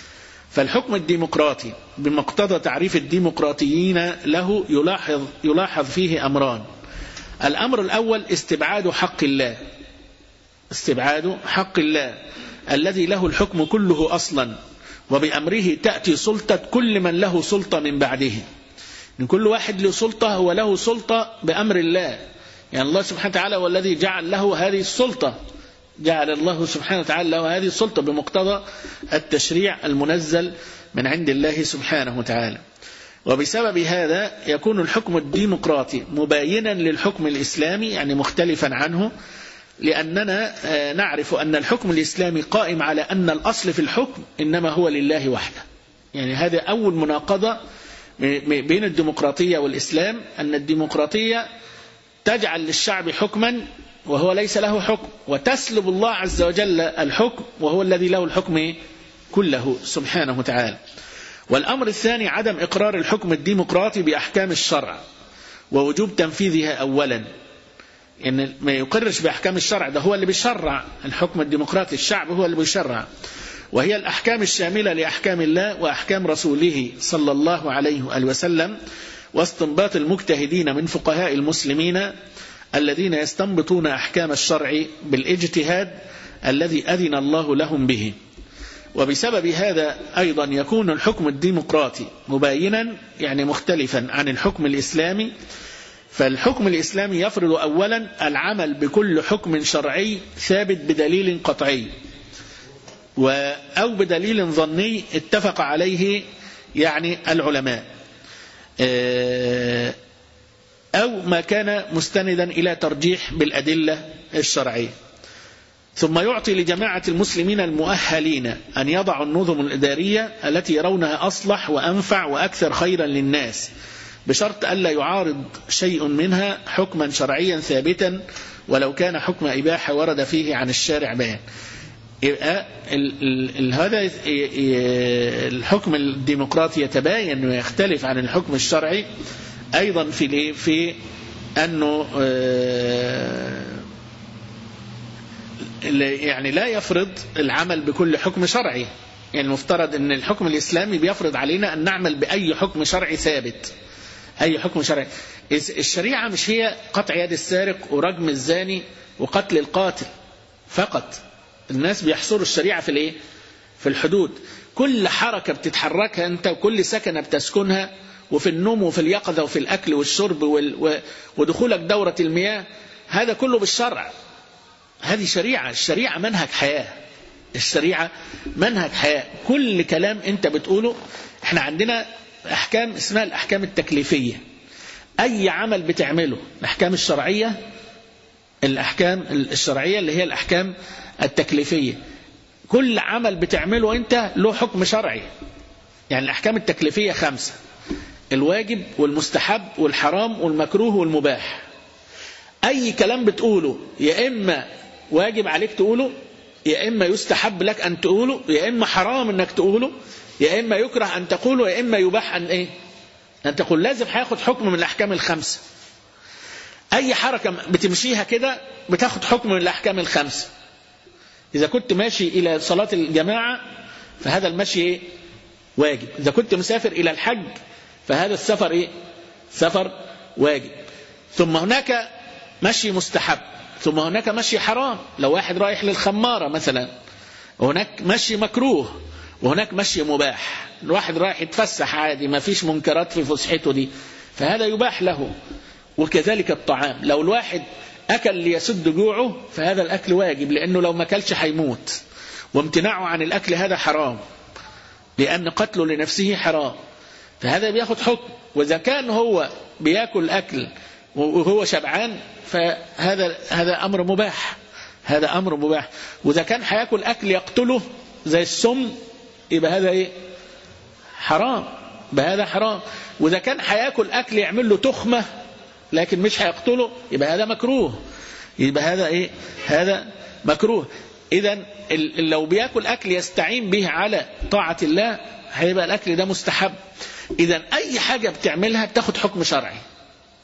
فالحكم الديمقراطي بمقتضى تعريف الديمقراطيين له يلاحظ, يلاحظ فيه أمران. الأمر الأول استبعاد حق الله، استبعاد حق الله الذي له الحكم كله أصلا، وبأمره تأتي سلطة كل من له سلطة من بعده. من كل واحد له سلطة هو له سلطة بأمر الله، يعني الله سبحانه وتعالى هو الذي جعل له هذه السلطة، جعل الله سبحانه وتعالى له هذه السلطة بمقتضى التشريع المنزل من عند الله سبحانه وتعالى. وبسبب هذا يكون الحكم الديمقراطي مباينا للحكم الإسلامي، يعني مختلفا عنه، لأننا نعرف أن الحكم الإسلامي قائم على أن الأصل في الحكم إنما هو لله وحده. يعني هذا أول مناقضة بين الديمقراطية والإسلام، أن الديمقراطية تجعل للشعب حكما وهو ليس له حكم، وتسلب الله عز وجل الحكم وهو الذي له الحكم كله سبحانه وتعالى. والأمر الثاني عدم إقرار الحكم الديمقراطي بأحكام الشرع ووجوب تنفيذها أولا. يعني ما يقرش بأحكام الشرع، ده هو اللي بيشرع. الحكم الديمقراطي الشعب هو اللي بيشرع، وهي الأحكام الشاملة لأحكام الله وأحكام رسوله صلى الله عليه وآله وسلم، واستنباط المجتهدين من فقهاء المسلمين الذين يستنبطون أحكام الشرع بالاجتهاد الذي أذن الله لهم به. وبسبب هذا أيضا يكون الحكم الديمقراطي مباينا، يعني مختلفا عن الحكم الإسلامي. فالحكم الإسلامي يفرض أولا العمل بكل حكم شرعي ثابت بدليل قطعي أو بدليل ظني اتفق عليه يعني العلماء، أو ما كان مستندا إلى ترجيح بالأدلة الشرعية. ثم يعطي لجماعة المسلمين المؤهلين أن يضعوا النظم الإدارية التي يرونها أصلح وأنفع وأكثر خيرا للناس، بشرط ألا يعارض شيء منها حكما شرعيا ثابتا ولو كان حكم إباحة ورد فيه عن الشارع بيان. يبقى هذا الحكم الديمقراطي يتباين ويختلف عن الحكم الشرعي أيضا في في أنه يعني لا يفرض العمل بكل حكم شرعي. يعني المفترض أن الحكم الإسلامي بيفرض علينا أن نعمل بأي حكم شرعي ثابت، أي حكم شرعي. الشريعة مش هي قطع يد السارق ورجم الزاني وقتل القاتل فقط. الناس بيحصروا الشريعة في الايه؟ في الحدود. كل حركة بتتحركها أنت وكل سكنة بتسكنها، وفي النوم وفي اليقظة وفي الأكل والشرب ودخولك دورة المياه، هذا كله بالشرع. هذه شريعة. الشريعة منهج حياة، الشريعة منهج حياة. كل كلام أنت بتقوله، احنا عندنا أحكام اسمها الأحكام التكليفية. أي عمل بتعمله الأحكام الشرعية، الأحكام الشرعية اللي هي الأحكام التكليفية، كل عمل بتعمله أنت له حكم شرعي. يعني الأحكام التكليفية خمسة: الواجب والمستحب والحرام والمكروه والمباح. أي كلام بتقوله يا إما واجب عليك تقوله، يا إما يستحب لك أن تقوله، يا إما حرام أنك تقوله، يا إما يكره أن تقوله، يا إما يباح أن إيه؟ أن تقول. لازم هياخد حكم من الأحكام الخمسة. أي حركة بتمشيها كده بتاخد حكم من الأحكام الخمسة. إذا كنت ماشي إلى صلاة الجماعة فهذا المشي إيه؟ واجب. إذا كنت مسافر إلى الحج فهذا السفر إيه؟ سفر واجب. ثم هناك مشي مستحب، ثم هناك مشي حرام. لو واحد رايح للخمارة مثلا، وهناك مشي مكروه، وهناك مشي مباح. الواحد رايح يتفسح عادي، ما فيش منكرات في فسحته دي، فهذا يباح له. وكذلك الطعام، لو الواحد أكل ليسد جوعه فهذا الأكل واجب، لأنه لو ما أكلش هيموت. وامتناعه عن الأكل هذا حرام، لأن قتله لنفسه حرام، فهذا بياخد حكم. وإذا كان هو بياكل أكل وهو شبعان فهذا هذا أمر مباح، هذا أمر مباح. وإذا كان هياكل أكل يقتله زي السم يبقى هذا إيه؟ حرام، بهذا حرام. وإذا كان هياكل أكل يعمل له تخمة لكن مش هيقتله يبقى هذا مكروه، يبقى هذا إيه؟ هذا مكروه. إذن لو بياكل أكل يستعين به على طاعة الله هيبقى الأكل ده مستحب. إذن أي حاجة بتعملها بتاخد حكم شرعي.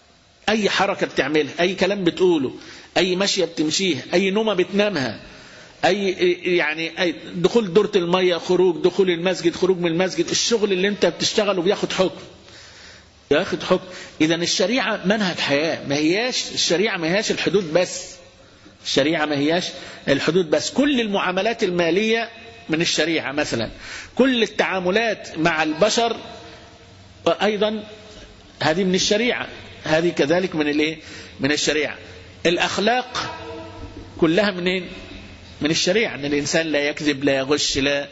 أي حركة بتعملها، أي كلام بتقوله، أي مشية بتمشيها، أي نومة بتنامها، أي يعني أي دخول دورة المية، خروج، دخول المسجد، خروج من المسجد، الشغل اللي انت بتشتغله بياخد حكم، ياخد حكم. إذا الشريعة منهج حياة، ما هياش الشريعة ما هياش الحدود بس، الشريعة ما هياش الحدود بس. كل المعاملات المالية من الشريعة مثلا، كل التعاملات مع البشر أيضا هذه من الشريعة، هذه كذلك من الايه؟ من الشريعة. الأخلاق كلها منين؟ من الشريعة، أن الإنسان لا يكذب، لا يغش، لا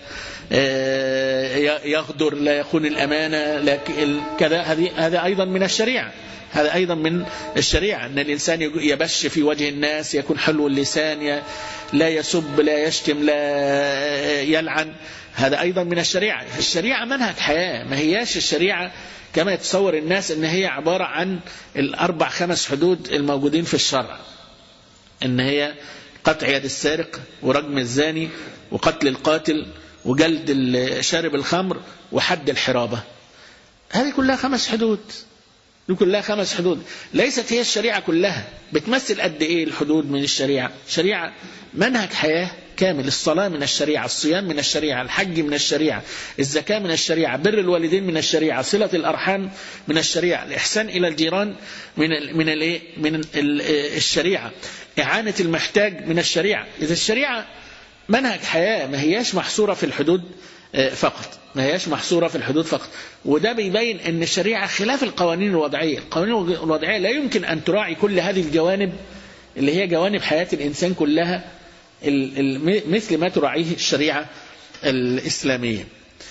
يغدر، لا يخون الأمانة، لا كذا، هذا أيضا من الشريعة، هذا أيضا من الشريعة. أن الإنسان يبش في وجه الناس، يكون حلو اللسان، لا يسب، لا يشتم، لا يلعن، هذا أيضا من الشريعة. الشريعة منهج حياة، ما هياش الشريعة كما يتصور الناس أن هي عبارة عن الأربع خمس حدود الموجودين في الشرع، أن هي قطع يد السارق، ورجم الزاني، وقتل القاتل، وجلد شارب الخمر، وحد الحرابة. هذه كلها خمس حدود، دي كلها خمس حدود، ليست هي الشريعة كلها. بتمثل قد إيه الحدود من الشريعة؟ شريعة منهج حياة كامل. الصلاة من الشريعة، الصيام من الشريعة، الحج من الشريعة، الزكاة من الشريعة، بر الوالدين من الشريعة، صلة الأرحام من الشريعة، الإحسان إلى الجيران من ال من ال من ال الشريعة، إعانة المحتاج من الشريعة. إذا الشريعة منهج حياة، ما هياش محصورة في الحدود فقط، ما هياش محصورة في الحدود فقط. وده بيبين أن الشريعة خلاف القوانين الوضعية. القوانين الوضعية لا يمكن أن تراعي كل هذه الجوانب اللي هي جوانب حياة الإنسان كلها مثل ما تراعيه الشريعة الإسلامية.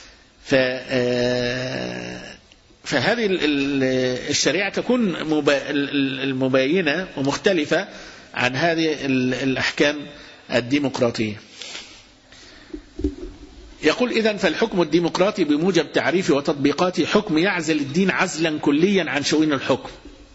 فهذه الشريعة تكون المباينة ومختلفة عن هذه الأحكام الديمقراطية. يقول إذن فالحكم الديمقراطي بموجب تعريفه وتطبيقاته حكم يعزل الدين عزلا كليا عن شؤون الحكم.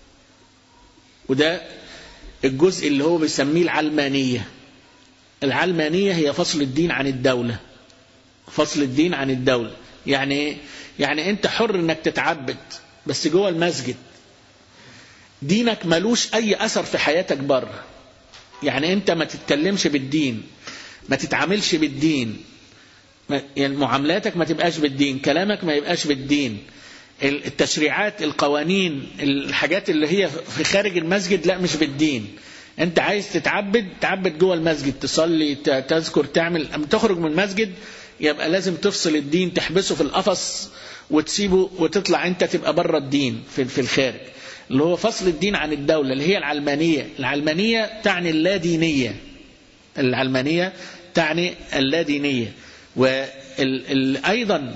وده الجزء اللي هو بيسميه العلمانية. العلمانية هي فصل الدين عن الدولة، فصل الدين عن الدولة. يعني يعني أنت حر أنك تتعبد بس جوه المسجد، دينك ملوش أي أثر في حياتك بره. يعني أنت ما تتكلمش بالدين، ما تتعاملش بالدين، يعني معاملاتك ما تبقاش بالدين، كلامك ما يبقاش بالدين، التشريعات، القوانين، الحاجات اللي هي في خارج المسجد لا مش بالدين. انت عايز تتعبد تعبد جوه المسجد، تصلي، تذكر، تعمل. اما تخرج من المسجد يبقى لازم تفصل الدين، تحبسه في القفص وتسيبه وتطلع انت تبقى بره الدين في في الخارج، اللي هو فصل الدين عن الدولة، اللي هي العلمانية. العلمانية تعني اللادينية، العلمانية تعني اللادينية. وأيضا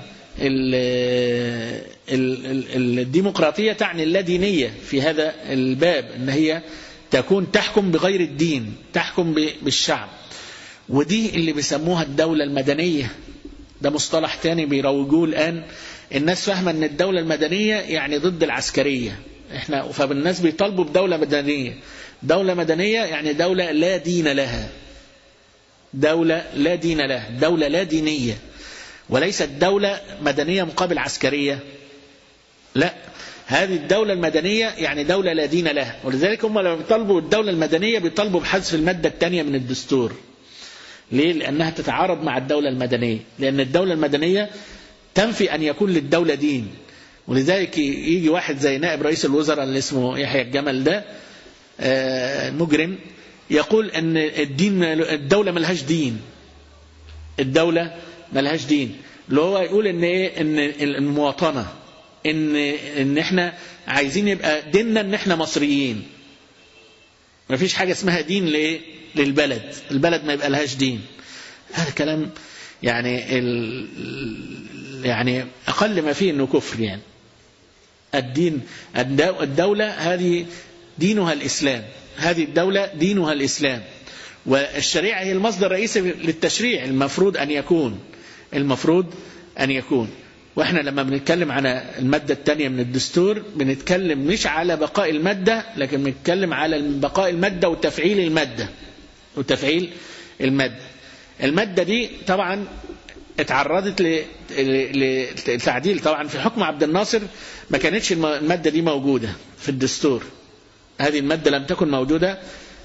الديمقراطية تعني اللادينية في هذا الباب، ان هي تكون تحكم بغير الدين، تحكم بالشعب. ودي اللي بيسموها الدولة المدنية. ده مصطلح تاني بيروجوه الآن. الناس فاهمة ان الدولة المدنية يعني ضد العسكرية، احنا فبالناس بيطالبوا بدولة مدنية. دولة مدنية يعني دولة لا دين لها، دولة لا دين لها، دولة لا دينية، وليست دولة مدنية مقابل عسكرية. لا، هذه الدولة المدنية يعني دولة لا دين لها. ولذلك هم لما بيطالبوا الدولة المدنية بيطالبوا بحذف المادة الثانية من الدستور. ليه؟ لأنها تتعارض مع الدولة المدنية، لأن الدولة المدنية تنفي أن يكون للدولة دين. ولذلك يجي واحد زي نائب رئيس الوزراء اللي اسمه يحيى الجمل ده مجرم، يقول أن الدين الدولة ملهاش دين، الدولة ملهاش دين، اللي هو يقول ان ايه، ان المواطنة، ان ان احنا عايزين يبقى ديننا ان احنا مصريين. ما فيش حاجة اسمها دين لايه للبلد، البلد ما يبقى لهاش دين. هذا كلام يعني ال يعني اقل ما فيه انه كفر. يعني الدين الدولة هذه دينها الاسلام، هذه الدولة دينها الاسلام، والشريعة هي المصدر الرئيسي للتشريع. المفروض أن يكون المفروض أن يكون وإحنا لما بنتكلم عن المادة الثانية من الدستور بنتكلم مش على بقاء المادة، لكن بنتكلم على بقاء المادة وتفعيل المادة وتفعيل المادة. المادة دي طبعا اتعرضت لتعديل. طبعا في حكم عبد الناصر ما كانتش المادة دي موجودة في الدستور، هذه المادة لم تكن موجودة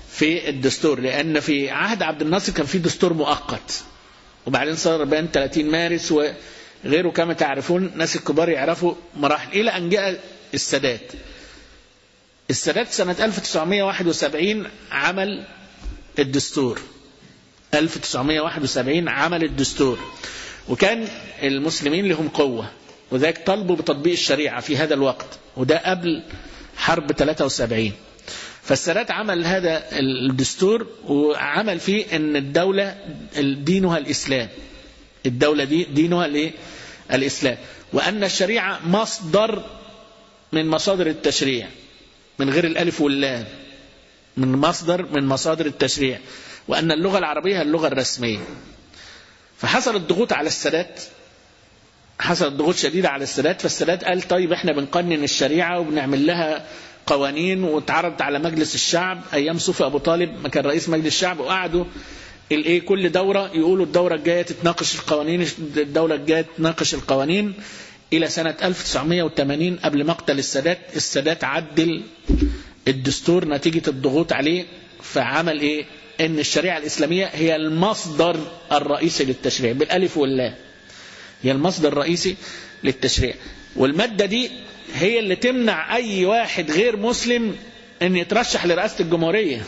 في الدستور، لأن في عهد عبد الناصر كان في دستور مؤقت، وبعدين صار بين ثلاثين مارس وغيره كما تعرفون، ناس الكبار يعرفوا مراحل، إلى أن جاء السادات. السادات سنة ألف وتسعمائة وواحد وسبعين عمل الدستور، ألف وتسعمائة وواحد وسبعين عمل الدستور، وكان المسلمين لهم قوة، وذلك طلبوا بتطبيق الشريعة في هذا الوقت، وده قبل حرب ثلاثة وسبعين. فالسادات عمل هذا الدستور وعمل فيه أن الدولة دينها الإسلام، الدولة دي دينها الايه؟ الإسلام، وأن الشريعة مصدر من مصادر التشريع من غير الألف واللام، من مصدر من مصادر التشريع، وأن اللغة العربية هي اللغة الرسمية. فحصلت ضغوط على السادات، حصلت ضغوط شديدة على السادات، فالسادات قال طيب احنا بنقنن الشريعة وبنعمل لها قوانين، واتعرضت على مجلس الشعب أيام صوفي أبو طالب ما كان رئيس مجلس الشعب، وقعدوا الايه كل دورة يقولوا الدورة الجاية تتناقش القوانين، الدورة الجاية تتناقش القوانين، إلى سنة ألف وتسعمائة وثمانين قبل مقتل السادات. السادات عدل الدستور نتيجة الضغوط عليه، فعمل ايه؟ ان الشريعة الإسلامية هي المصدر الرئيسي للتشريع بالألف واللام، هي المصدر الرئيسي للتشريع، والمادة دي هي اللي تمنع أي واحد غير مسلم أن يترشح لرئاسة الجمهورية.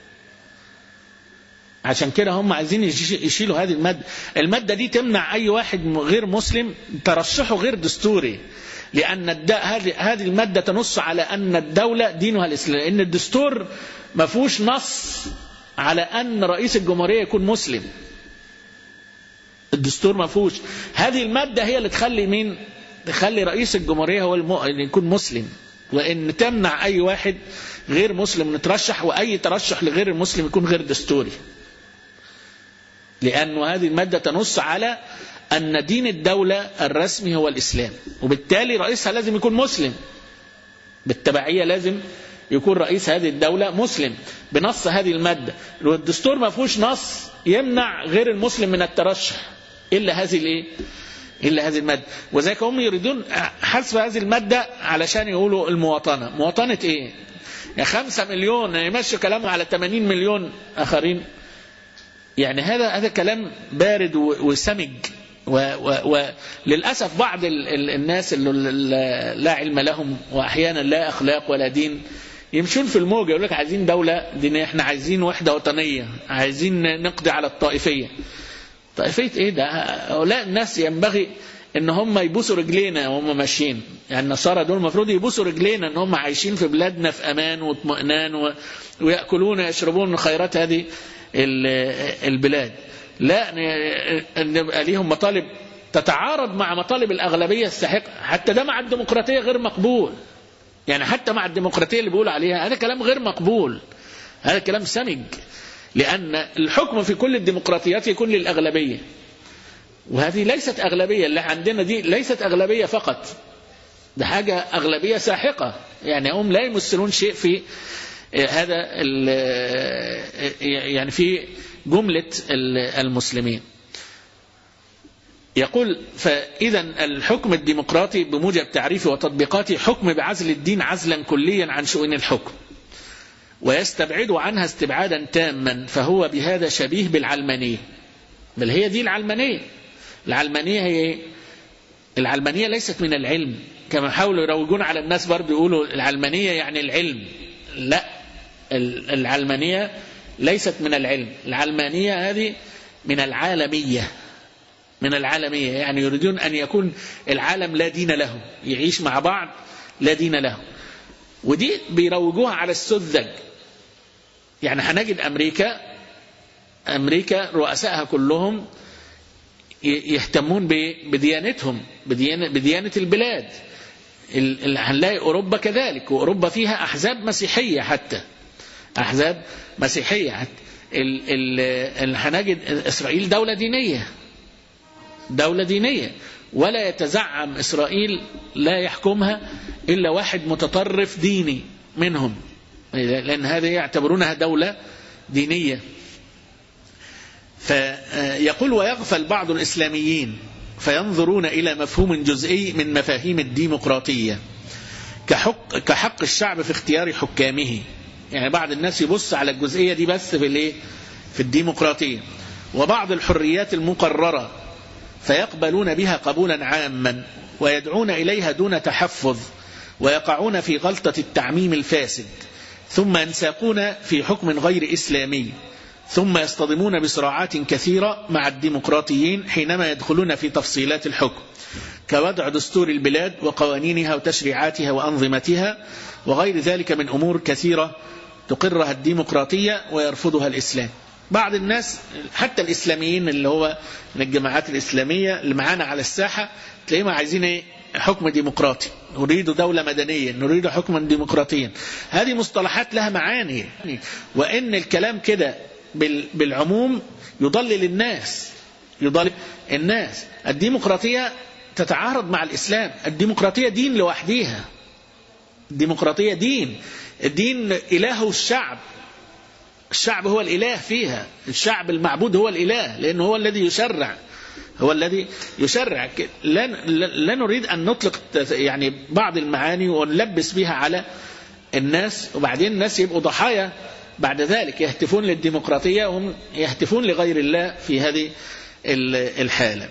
عشان كده هم عايزين يشيلوا هذه المادة. المادة دي تمنع أي واحد غير مسلم ترشحه غير دستوري، لأن هذه المادة تنص على أن الدولة دينها الإسلام، لأن الدستور ما فيهوش نص على أن رئيس الجمهورية يكون مسلم. الدستور ما فيهوش هذه المادة، هي اللي تخلي مين؟ تخلي رئيس الجمهورية هو الم... يكون مسلم، وإن تمنع أي واحد غير مسلم نترشح، وأي ترشح لغير المسلم يكون غير دستوري، لأن هذه المادة تنص على أن دين الدولة الرسمي هو الإسلام، وبالتالي رئيسها لازم يكون مسلم، بالتبعية لازم يكون رئيس هذه الدولة مسلم بنص هذه المادة. والدستور ما فيهوش نص يمنع غير المسلم من الترشح إلا هذه الإيه؟ إلا هذه المادة. وذلك هم يريدون حذف هذه المادة علشان يقولوا المواطنة. مواطنة إيه؟ يعني خمسة مليون يمشوا كلامه على ثمانين مليون آخرين، يعني هذا هذا كلام بارد وسمج. وللأسف بعض ال ال الناس اللي لا علم لهم وأحيانا لا أخلاق ولا دين يمشون في الموجة، يقول لك عايزين دولة دينية، احنا عايزين وحدة وطنية، عايزين نقضي على الطائفية. طائفية ايه ده؟ هؤلاء الناس ينبغي ان هم يبوسوا رجلينا وهم ماشيين، يعني النصارى دول المفروض يبوسوا رجلينا ان هم عايشين في بلادنا في امان واطمئنان و... ويأكلون ويشربون من خيرات هذه البلاد. لا ان يبقى ليهم مطالب تتعارض مع مطالب الأغلبية الساحقة، حتى ده مع الديمقراطية غير مقبول. يعني حتى مع الديمقراطية اللي بيقول عليها هذا كلام غير مقبول، هذا كلام سمج، لأن الحكم في كل الديمقراطيات يكون للأغلبية، وهذه ليست أغلبية. اللي عندنا دي ليست أغلبية فقط، ده حاجة أغلبية ساحقة، يعني هم لا يمثلون شيء في هذا يعني في جملة المسلمين. يقول فإذا الحكم الديمقراطي بموجب تعريفه وتطبيقاته حكم بعزل الدين عزلا كليا عن شؤون الحكم، ويستبعد عنها استبعادا تاما، فهو بهذا شبيه بالعلمانية. بل هي دي العلمانية. العلمانية هي العلمانية ليست من العلم، كما حاولوا يروجون على الناس برضو يقولوا العلمانية يعني العلم. لا، العلمانية ليست من العلم، العلمانية هذه من العالمية، من العالمية، يعني يريدون أن يكون العالم لا دين له، يعيش مع بعض لا دين له. ودي بيروجوها على السذج. يعني هنجد أمريكا أمريكا رؤسائها كلهم يهتمون بديانتهم، بديانة, بديانة البلاد. هنلاقي أوروبا كذلك، وأوروبا فيها أحزاب مسيحية، حتى أحزاب مسيحية حتى. ال ال هنجد إسرائيل دولة دينية، دولة دينية، ولا يتزعم إسرائيل لا يحكمها إلا واحد متطرف ديني منهم، لأن هذا يعتبرونها دولة دينية. فيقول ويغفل بعض الإسلاميين فينظرون إلى مفهوم جزئي من مفاهيم الديمقراطية كحق, كحق الشعب في اختيار حكامه. يعني بعض الناس يبص على الجزئية دي بس في الايه في الديمقراطية، وبعض الحريات المقررة فيقبلون بها قبولا عاما ويدعون إليها دون تحفظ، ويقعون في غلطة التعميم الفاسد، ثم ينساقون في حكم غير إسلامي، ثم يصطدمون بصراعات كثيرة مع الديمقراطيين حينما يدخلون في تفصيلات الحكم، كوضع دستور البلاد وقوانينها وتشريعاتها وأنظمتها وغير ذلك من أمور كثيرة تقرها الديمقراطية ويرفضها الإسلام. بعض الناس حتى الإسلاميين اللي هو من الجماعات الإسلامية اللي معانا على الساحة تلاقيهم عايزين ايه؟ حكم ديمقراطي، نريد دولة مدنية، نريد حكما ديمقراطيا. هذه مصطلحات لها معاني، وإن الكلام كده بالعموم يضلل الناس يضلل الناس. الديمقراطية تتعارض مع الإسلام. الديمقراطية دين لوحديها، الديمقراطية دين، الدين إلهه الشعب، الشعب هو الإله فيها، الشعب المعبود هو الإله، لأنه هو الذي يشرع هو الذي يشرع. لا, لا نريد أن نطلق يعني بعض المعاني ونلبس بها على الناس، وبعدين الناس يبقوا ضحايا بعد ذلك، يهتفون للديمقراطية وهم يهتفون لغير الله في هذه الحالة.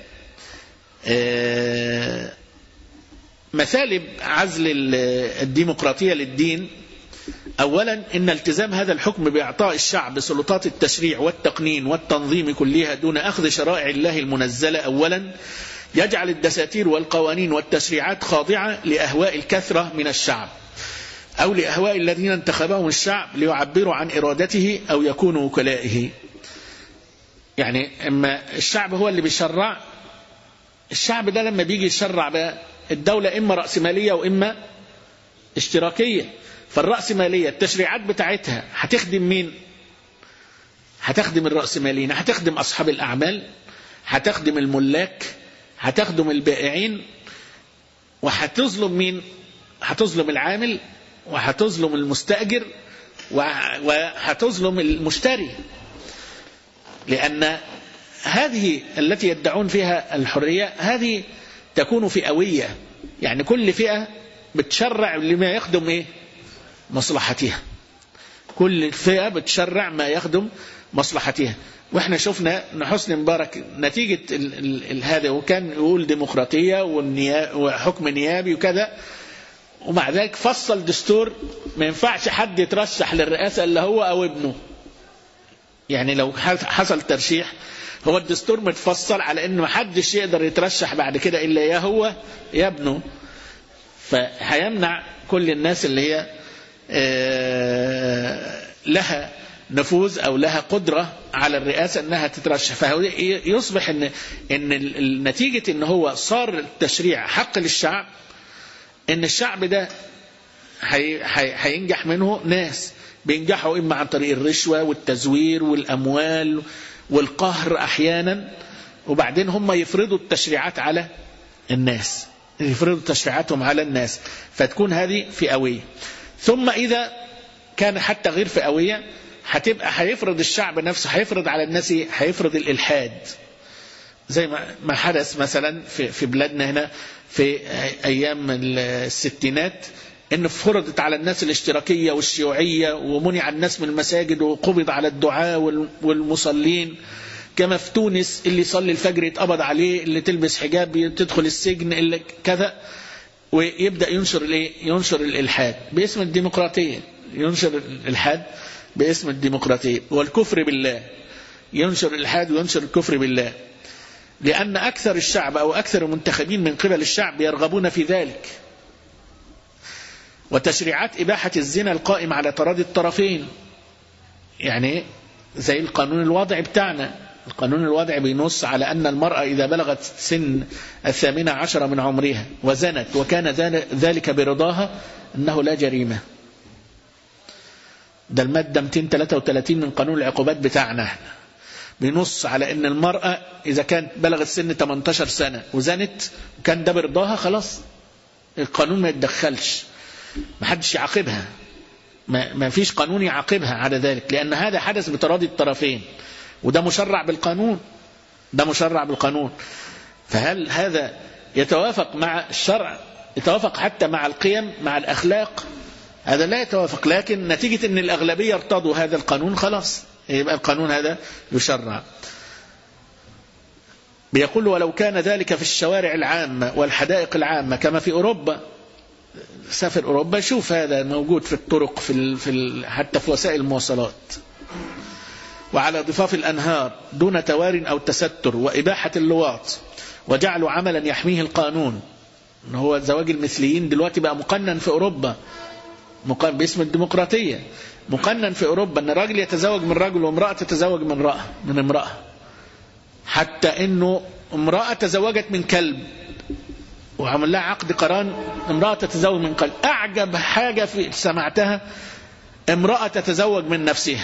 مثالب عزل الديمقراطية للدين: أولا، إن التزام هذا الحكم بإعطاء الشعب سلطات التشريع والتقنين والتنظيم كلها دون أخذ شرائع الله المنزلة أولا يجعل الدساتير والقوانين والتشريعات خاضعة لأهواء الكثرة من الشعب أو لأهواء الذين انتخبهم الشعب ليعبروا عن إرادته أو يكونوا وكلائه. يعني إما الشعب هو اللي بيشرع، الشعب ده لما بيجي يشرع بقى الدولة إما رأسمالية وإما اشتراكية. فالرأسمالية التشريعات بتاعتها هتخدم مين؟ هتخدم الرأسماليين، هتخدم أصحاب الأعمال، هتخدم الملاك، هتخدم البائعين، وهتظلم مين؟ هتظلم العامل، وهتظلم المستأجر، وهتظلم المشتري. لأن هذه التي يدعون فيها الحرية هذه تكون فئوية، يعني كل فئة بتشرع لما يخدم إيه؟ مصلحتها. كل فئة بتشرع ما يخدم مصلحتها. واحنا شفنا ان حسني مبارك نتيجة هذا، وكان يقول ديمقراطية وحكم نيابي وكذا، ومع ذلك فصل دستور ما ينفعش حد يترشح للرئاسة الا هو او ابنه. يعني لو حصل ترشيح، هو الدستور متفصل على انه محدش يقدر يترشح بعد كده الا يا هو يا ابنه، فهيمنع كل الناس اللي هي لها نفوذ أو لها قدرة على الرئاسة أنها تترشح. فهو يصبح إن إن نتيجة إن هو صار التشريع حق للشعب، إن الشعب ده هينجح منه ناس بينجحوا إما عن طريق الرشوة والتزوير والأموال والقهر أحيانا، وبعدين هم يفرضوا التشريعات على الناس، يفرضوا تشريعاتهم على الناس، فتكون هذه فئوية. ثم إذا كان حتى غير فئوية هتبقى هيفرض الشعب نفسه، هيفرض على الناس، هيفرض الإلحاد، زي ما حدث مثلا في في بلادنا هنا في أيام الستينات، إن فرضت على الناس الاشتراكية والشيوعية، ومنع الناس من المساجد، وقبض على الدعاة والمصلين. كما في تونس اللي يصلي الفجر يتقبض عليه، اللي تلبس حجاب تدخل السجن، اللي كذا، ويبدأ ينشر الايه؟ ينشر الإلحاد باسم الديمقراطية، ينشر الإلحاد باسم الديمقراطية والكفر بالله، ينشر الإلحاد وينشر الكفر بالله، لأن أكثر الشعب أو أكثر المنتخبين من قبل الشعب يرغبون في ذلك. وتشريعات إباحة الزنا القائم على تراضي الطرفين، يعني زي القانون الوضعي بتاعنا. القانون الوضعي بينص على أن المرأة إذا بلغت سن الثامنة عشر من عمرها وزنت وكان ذلك برضاها أنه لا جريمة. ده المادة مئتين وثلاثة وثلاثين من قانون العقوبات بتاعنا، بينص على أن المرأة إذا كانت بلغت سن ثمانية عشر سنة وزنت وكان ده برضاها، خلاص القانون ما يتدخلش، ما حدش يعاقبها، ما, ما فيش قانون يعاقبها على ذلك، لأن هذا حدث بتراضي الطرفين، وده مشرع بالقانون، ده مشرع بالقانون. فهل هذا يتوافق مع الشرع؟ يتوافق حتى مع القيم، مع الأخلاق؟ هذا لا يتوافق، لكن نتيجة أن الأغلبية ارتضوا هذا القانون خلاص يبقى القانون هذا يشرع. بيقول ولو كان ذلك في الشوارع العامة والحدائق العامة كما في أوروبا، سافر أوروبا شوف هذا موجود في الطرق في ال في ال حتى في وسائل المواصلات، وعلى ضفاف الأنهار دون توار أو تستر، وإباحة اللواط وجعلوا عملا يحميه القانون. هو زواج المثليين دلوقتي بقى مقنن في أوروبا باسم الديمقراطية، مقنن في أوروبا أن الراجل يتزوج من رجل وامرأة تتزوج من امرأة من امرأة، حتى أنه امرأة تزوجت من كلب وعمل لها عقد قران، امرأة تتزوج من كلب. أعجب حاجة في سمعتها امرأة تتزوج من نفسها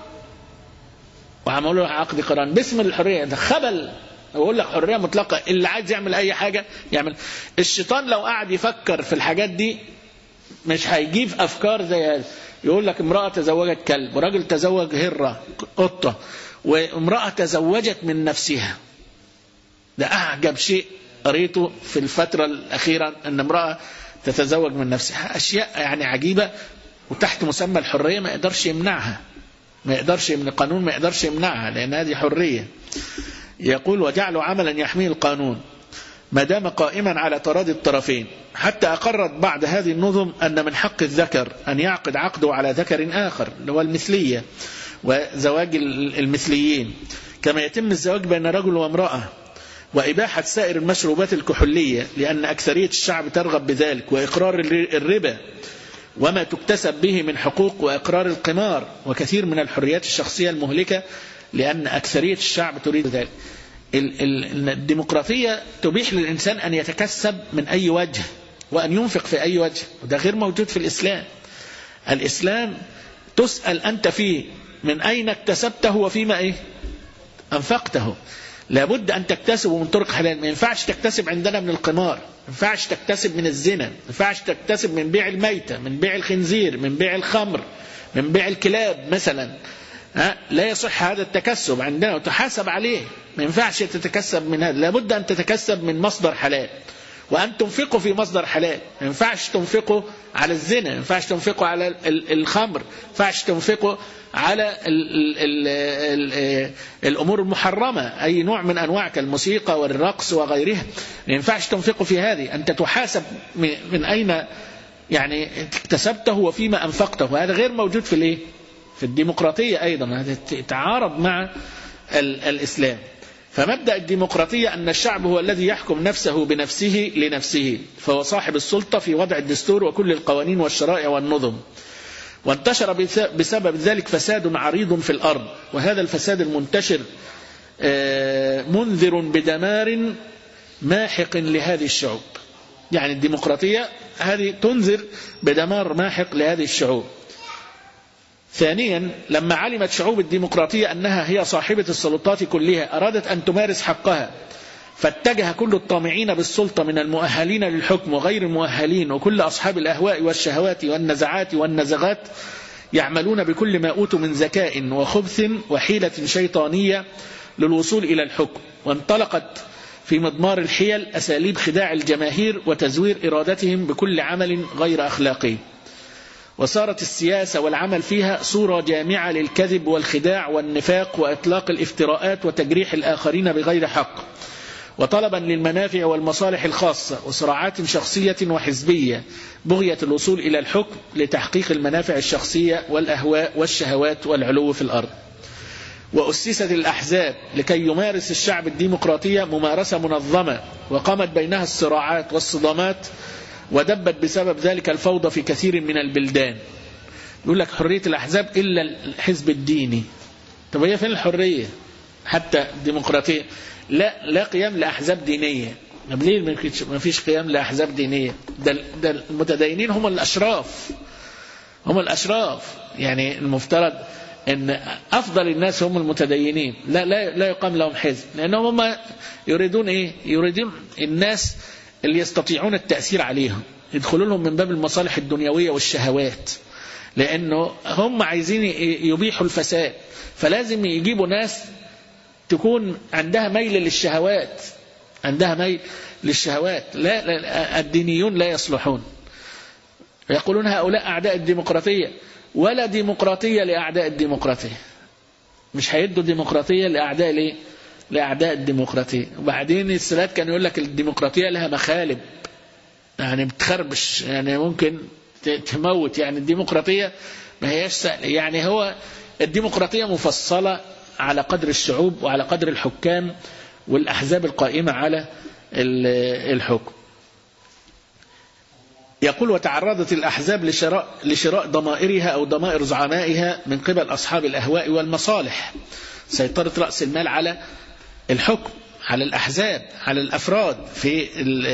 وعملوا لها عقد قران باسم الحرية. ده خبل. أقول لك حرية مطلقة، اللي عايز يعمل أي حاجة يعمل. الشيطان لو قاعد يفكر في الحاجات دي مش هيجيب أفكار زي هذا. يقول لك امرأة تزوجت كلب، ورجل تزوج هرة قطة، وامرأة تزوجت من نفسها. ده أعجب شيء قريته في الفترة الأخيرة، أن امرأة تتزوج من نفسها. أشياء يعني عجيبة، وتحت مسمى الحرية ما يقدرش يمنعها، ما يقدرش من القانون ما يقدرش يمنعها، لأن هذه حرية. يقول وجعلوا عملا يحميه القانون ما دام قائما على تراضي الطرفين، حتى أقرت بعد هذه النظم أن من حق الذكر أن يعقد عقده على ذكر آخر، اللي هو المثلية وزواج المثليين، كما يتم الزواج بين رجل وامرأة، وإباحة سائر المشروبات الكحولية لأن أكثرية الشعب ترغب بذلك، وإقرار الربا وما تكتسب به من حقوق، وإقرار القمار وكثير من الحريات الشخصية المهلكة لأن أكثرية الشعب تريد ذلك. الديمقراطية تبيح للإنسان أن يتكسب من أي وجه وأن ينفق في أي وجه، وده غير موجود في الإسلام. الإسلام تسأل أنت فيه من أين اكتسبته وفيما إيه أنفقته. لابد أن تكتسبه من طرق حلال. ما ينفعش تكتسب عندنا من القمار، ما ينفعش تكتسب من الزنا، ما ينفعش تكتسب من بيع الميتة، من بيع الخنزير، من بيع الخمر، من بيع الكلاب مثلا. ها؟ لا يصح هذا التكسب عندنا وتحاسب عليه. ما ينفعش تتكسب من هذا، لابد أن تتكسب من مصدر حلال، وأن تنفقوا في مصدر حلال. ما ينفعش تنفقوا على الزنا، ما ينفعش تنفقوا على الخمر، ما ينفعش تنفقوا على ال ال ال ال الأمور المحرمة، أي نوع من أنواع كالموسيقى والرقص وغيرها. ما ينفعش تنفقوا في هذه. أنت تحاسب من أين يعني اكتسبته وفيما أنفقته. هذا غير موجود في الايه في الديمقراطية أيضا. هذا يتعارض مع الإسلام. فمبدأ الديمقراطية أن الشعب هو الذي يحكم نفسه بنفسه لنفسه، فهو صاحب السلطة في وضع الدستور وكل القوانين والشرائع والنظم. وانتشر بسبب ذلك فساد عريض في الأرض، وهذا الفساد المنتشر منذر بدمار ماحق لهذه الشعوب. يعني الديمقراطية هذه تنذر بدمار ماحق لهذه الشعوب. ثانيا، لما علمت شعوب الديمقراطية أنها هي صاحبة السلطات كلها أرادت أن تمارس حقها، فاتجه كل الطامعين بالسلطة من المؤهلين للحكم وغير المؤهلين، وكل أصحاب الأهواء والشهوات والنزعات والنزغات يعملون بكل ما أوتوا من ذكاء وخبث وحيلة شيطانية للوصول إلى الحكم. وانطلقت في مضمار الحيل أساليب خداع الجماهير وتزوير إرادتهم بكل عمل غير أخلاقي. وصارت السياسة والعمل فيها صورة جامعة للكذب والخداع والنفاق وإطلاق الافتراءات وتجريح الآخرين بغير حق، وطلبا للمنافع والمصالح الخاصة، وصراعات شخصية وحزبية، بغية الوصول إلى الحكم لتحقيق المنافع الشخصية والأهواء والشهوات والعلو في الأرض. وأسست الأحزاب لكي يمارس الشعب الديمقراطية ممارسة منظمة، وقامت بينها الصراعات والصدامات، ودبت بسبب ذلك الفوضى في كثير من البلدان. يقول لك حرية الأحزاب إلا الحزب الديني. طب هي فين الحرية؟ حتى الديمقراطية لا لا قيام لأحزاب دينية. ليه ما فيش قيام لأحزاب دينية؟ ده, ده المتدينين هم الأشراف، هم الأشراف. يعني المفترض أن أفضل الناس هم المتدينين. لا لا لا يقام لهم حزب، لأنهم هم يريدون إيه؟ يريدون الناس اللي يستطيعون التأثير عليهم، يدخلوا لهم من باب المصالح الدنيوية والشهوات، لأنه هم عايزين يبيحوا الفساد، فلازم يجيبوا ناس تكون عندها ميل للشهوات، عندها ميل للشهوات. لا, لا الدينيون لا يصلحون. يقولون هؤلاء أعداء الديمقراطية، ولا ديمقراطية لأعداء الديمقراطية، مش هيدوا ديمقراطية لأعداء ليه؟ لأعداء الديمقراطية. وبعدين السادات كان يقول لك الديمقراطية لها مخالب، يعني بتخربش، يعني ممكن تموت، يعني الديمقراطية ما هيش يعني هو الديمقراطية مفصلة على قدر الشعوب وعلى قدر الحكام والأحزاب القائمة على الحكم. يقول وتعرضت الأحزاب لشراء, لشراء ضمائرها أو ضمائر زعمائها من قبل أصحاب الأهواء والمصالح، سيطرة رأس المال على الحكم، على الأحزاب، على الأفراد في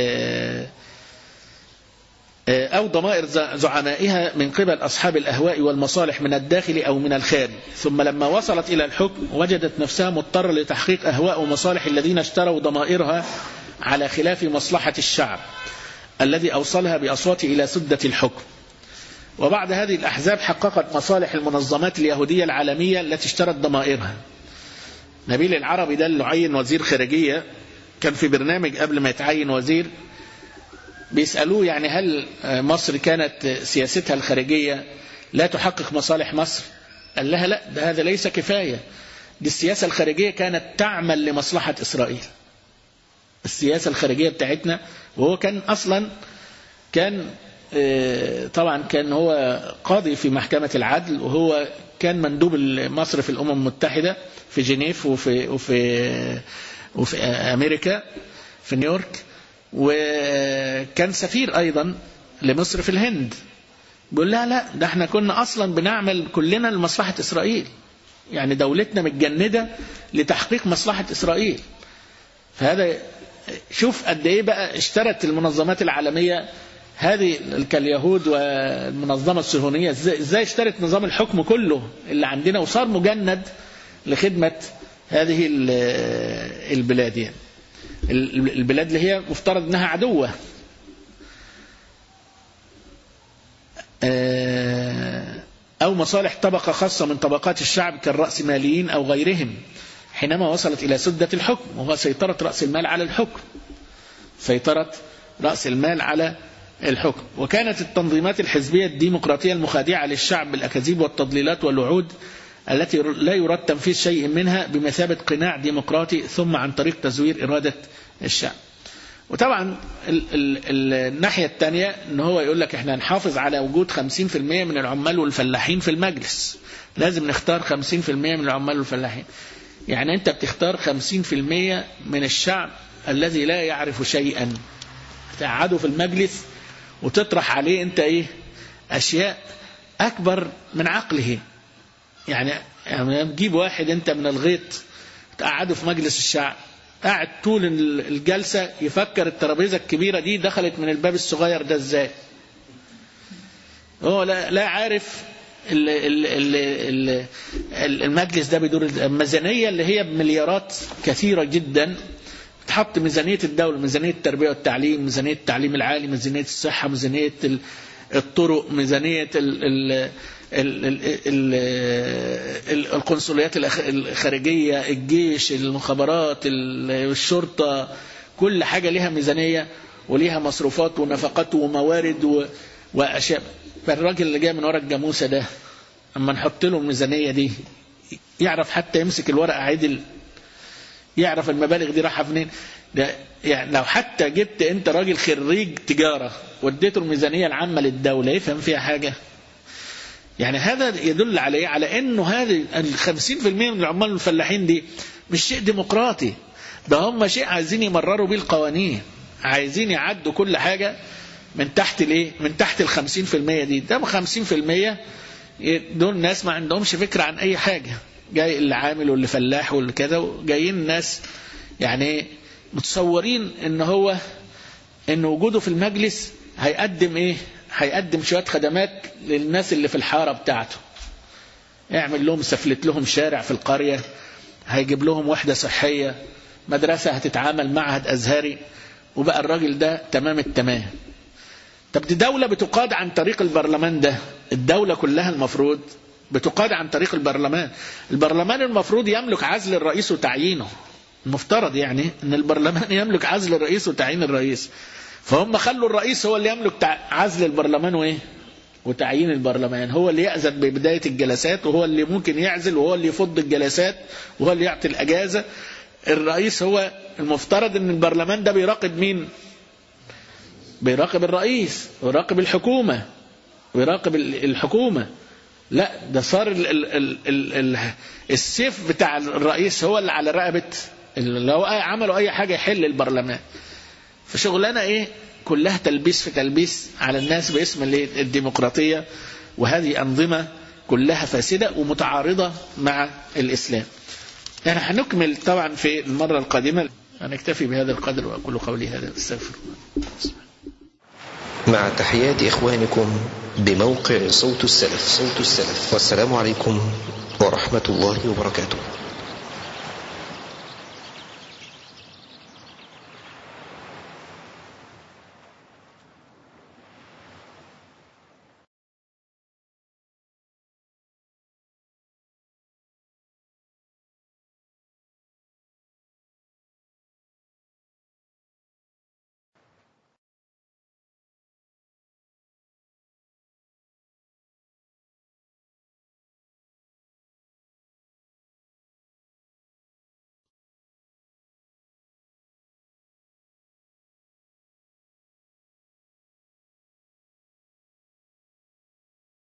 أو ضمائر زعمائها من قبل أصحاب الأهواء والمصالح من الداخل أو من الخارج. ثم لما وصلت إلى الحكم وجدت نفسها مضطرة لتحقيق أهواء ومصالح الذين اشتروا ضمائرها على خلاف مصلحة الشعب الذي أوصلها بأصوات إلى سدة الحكم. وبعد هذه الأحزاب حققت مصالح المنظمات اليهودية العالمية التي اشترت ضمائرها. نبيل العربي ده اللي عين وزير خارجية كان في برنامج قبل ما يتعين وزير بيسألوه يعني هل مصر كانت سياستها الخارجية لا تحقق مصالح مصر؟ قال لها لا، ده هذا ليس كفاية، دي السياسة الخارجية كانت تعمل لمصلحة إسرائيل. السياسة الخارجية بتاعتنا، وهو كان أصلا كان طبعا كان هو قاضي في محكمة العدل، وهو كان مندوب مصر في الأمم المتحدة في جنيف وفي, وفي, وفي أمريكا في نيويورك، وكان سفير أيضا لمصر في الهند. بيقول لها لا، ده احنا كنا أصلا بنعمل كلنا لمصلحة إسرائيل، يعني دولتنا متجندة لتحقيق مصلحة إسرائيل. فهذا شوف قد ايه بقى اشترت المنظمات العالمية هذه كاليهود والمنظمة الصهيونية، ازاي اشترت نظام الحكم كله اللي عندنا وصار مجند لخدمة هذه البلاد، يعني البلاد اللي هي مفترض انها عدوة. او مصالح طبقة خاصة من طبقات الشعب كالرأسماليين او غيرهم حينما وصلت إلى سدة الحكم، وهو سيطرة رأس المال على الحكم، سيطرة رأس المال على الحكم. وكانت التنظيمات الحزبية الديمقراطية المخادعة للشعب بالأكاذيب والتضليلات والوعود التي لا يراد تنفيذ شيء منها بمثابة قناع ديمقراطي ثم عن طريق تزوير إرادة الشعب. وطبعا ال ال الناحية الثانية ان هو يقول لك احنا نحافظ على وجود خمسين في المية من العمال والفلاحين في المجلس، لازم نختار خمسين في المية من العمال والفلاحين. يعني أنت بتختار خمسين في المية من الشعب الذي لا يعرف شيئا، تقعده في المجلس وتطرح عليه أنت إيه أشياء أكبر من عقله. يعني يعني تجيب واحد أنت من الغيط تقعده في مجلس الشعب، قاعد طول الجلسة يفكر الترابيزة الكبيرة دي دخلت من الباب الصغير ده إزاي. هو لا, لا عارف ال ال ال ال المجلس ده بيدور. الميزانية اللي هي بمليارات كثيرة جدا، تحط ميزانية الدولة، ميزانية التربية والتعليم، ميزانية التعليم العالي، ميزانية الصحة، ميزانية الطرق، ميزانية ال ال ال ال ال القنصليات الخارجية، الجيش، المخابرات، الشرطة، كل حاجة لها ميزانية وليها مصروفات ونفقات وموارد وأشياء. فالراجل اللي جاي من ورا الجاموسة ده اما نحط له الميزانية دي يعرف حتى يمسك الورقة عدل، يعرف المبالغ دي راحة فين. ده يعني لو حتى جبت انت راجل خريج تجارة واديته الميزانية العامة للدولة يفهم فيها حاجة؟ يعني هذا يدل عليه على انه هذه الخمسين في المية من العمال والفلاحين دي مش شيء ديمقراطي، ده هم شيء عايزين يمرروا بيه القوانين، عايزين يعدوا كل حاجة من تحت الايه، من تحت الخمسين في المية دي. ده خمسين في المية دول ناس ما عندهمش فكرة عن اي حاجة، جاي اللي عامل واللي فلاح واللي كذا، جايين ناس يعني متصورين ان هو ان وجوده في المجلس هيقدم ايه، هيقدم شوية خدمات للناس اللي في الحارة بتاعته، يعمل لهم سفلت لهم شارع في القرية، هيجيب لهم وحدة صحية، مدرسة هتتعامل معهد أزهري، وبقى الراجل ده تمام التمام. طب دي دولة بتقاد عن طريق البرلمان، ده الدولة كلها المفروض بتقاد عن طريق البرلمان. البرلمان المفروض يملك عزل الرئيس وتعيينه، المفترض يعني ان البرلمان يملك عزل الرئيس وتعيين الرئيس، فهم خلوا الرئيس هو اللي يملك عزل البرلمان وايه وتعيين البرلمان، هو اللي يأذن ببداية الجلسات، وهو اللي ممكن يعزل، وهو اللي يفض الجلسات، وهو اللي يعطي الأجازة. الرئيس هو المفترض ان البرلمان ده بيراقب مين؟ بيراقب الرئيس ويراقب الحكومة ويراقب الحكومة. لا، ده صار ال ال ال ال ال السيف بتاع الرئيس هو اللي على رقبة، لو عملوا اي حاجة يحل البرلمان. فشغلنا ايه؟ كلها تلبيس في تلبيس على الناس باسم الديمقراطية، وهذه أنظمة كلها فاسدة ومتعارضة مع الإسلام. يعني هنكمل طبعا في المرة القادمة. هنكتفي بهذا القدر وأقول قولي هذا، استغفر الله. مع تحيات إخوانكم بموقع صوت السلف. صوت السلف. والسلام عليكم ورحمة الله وبركاته.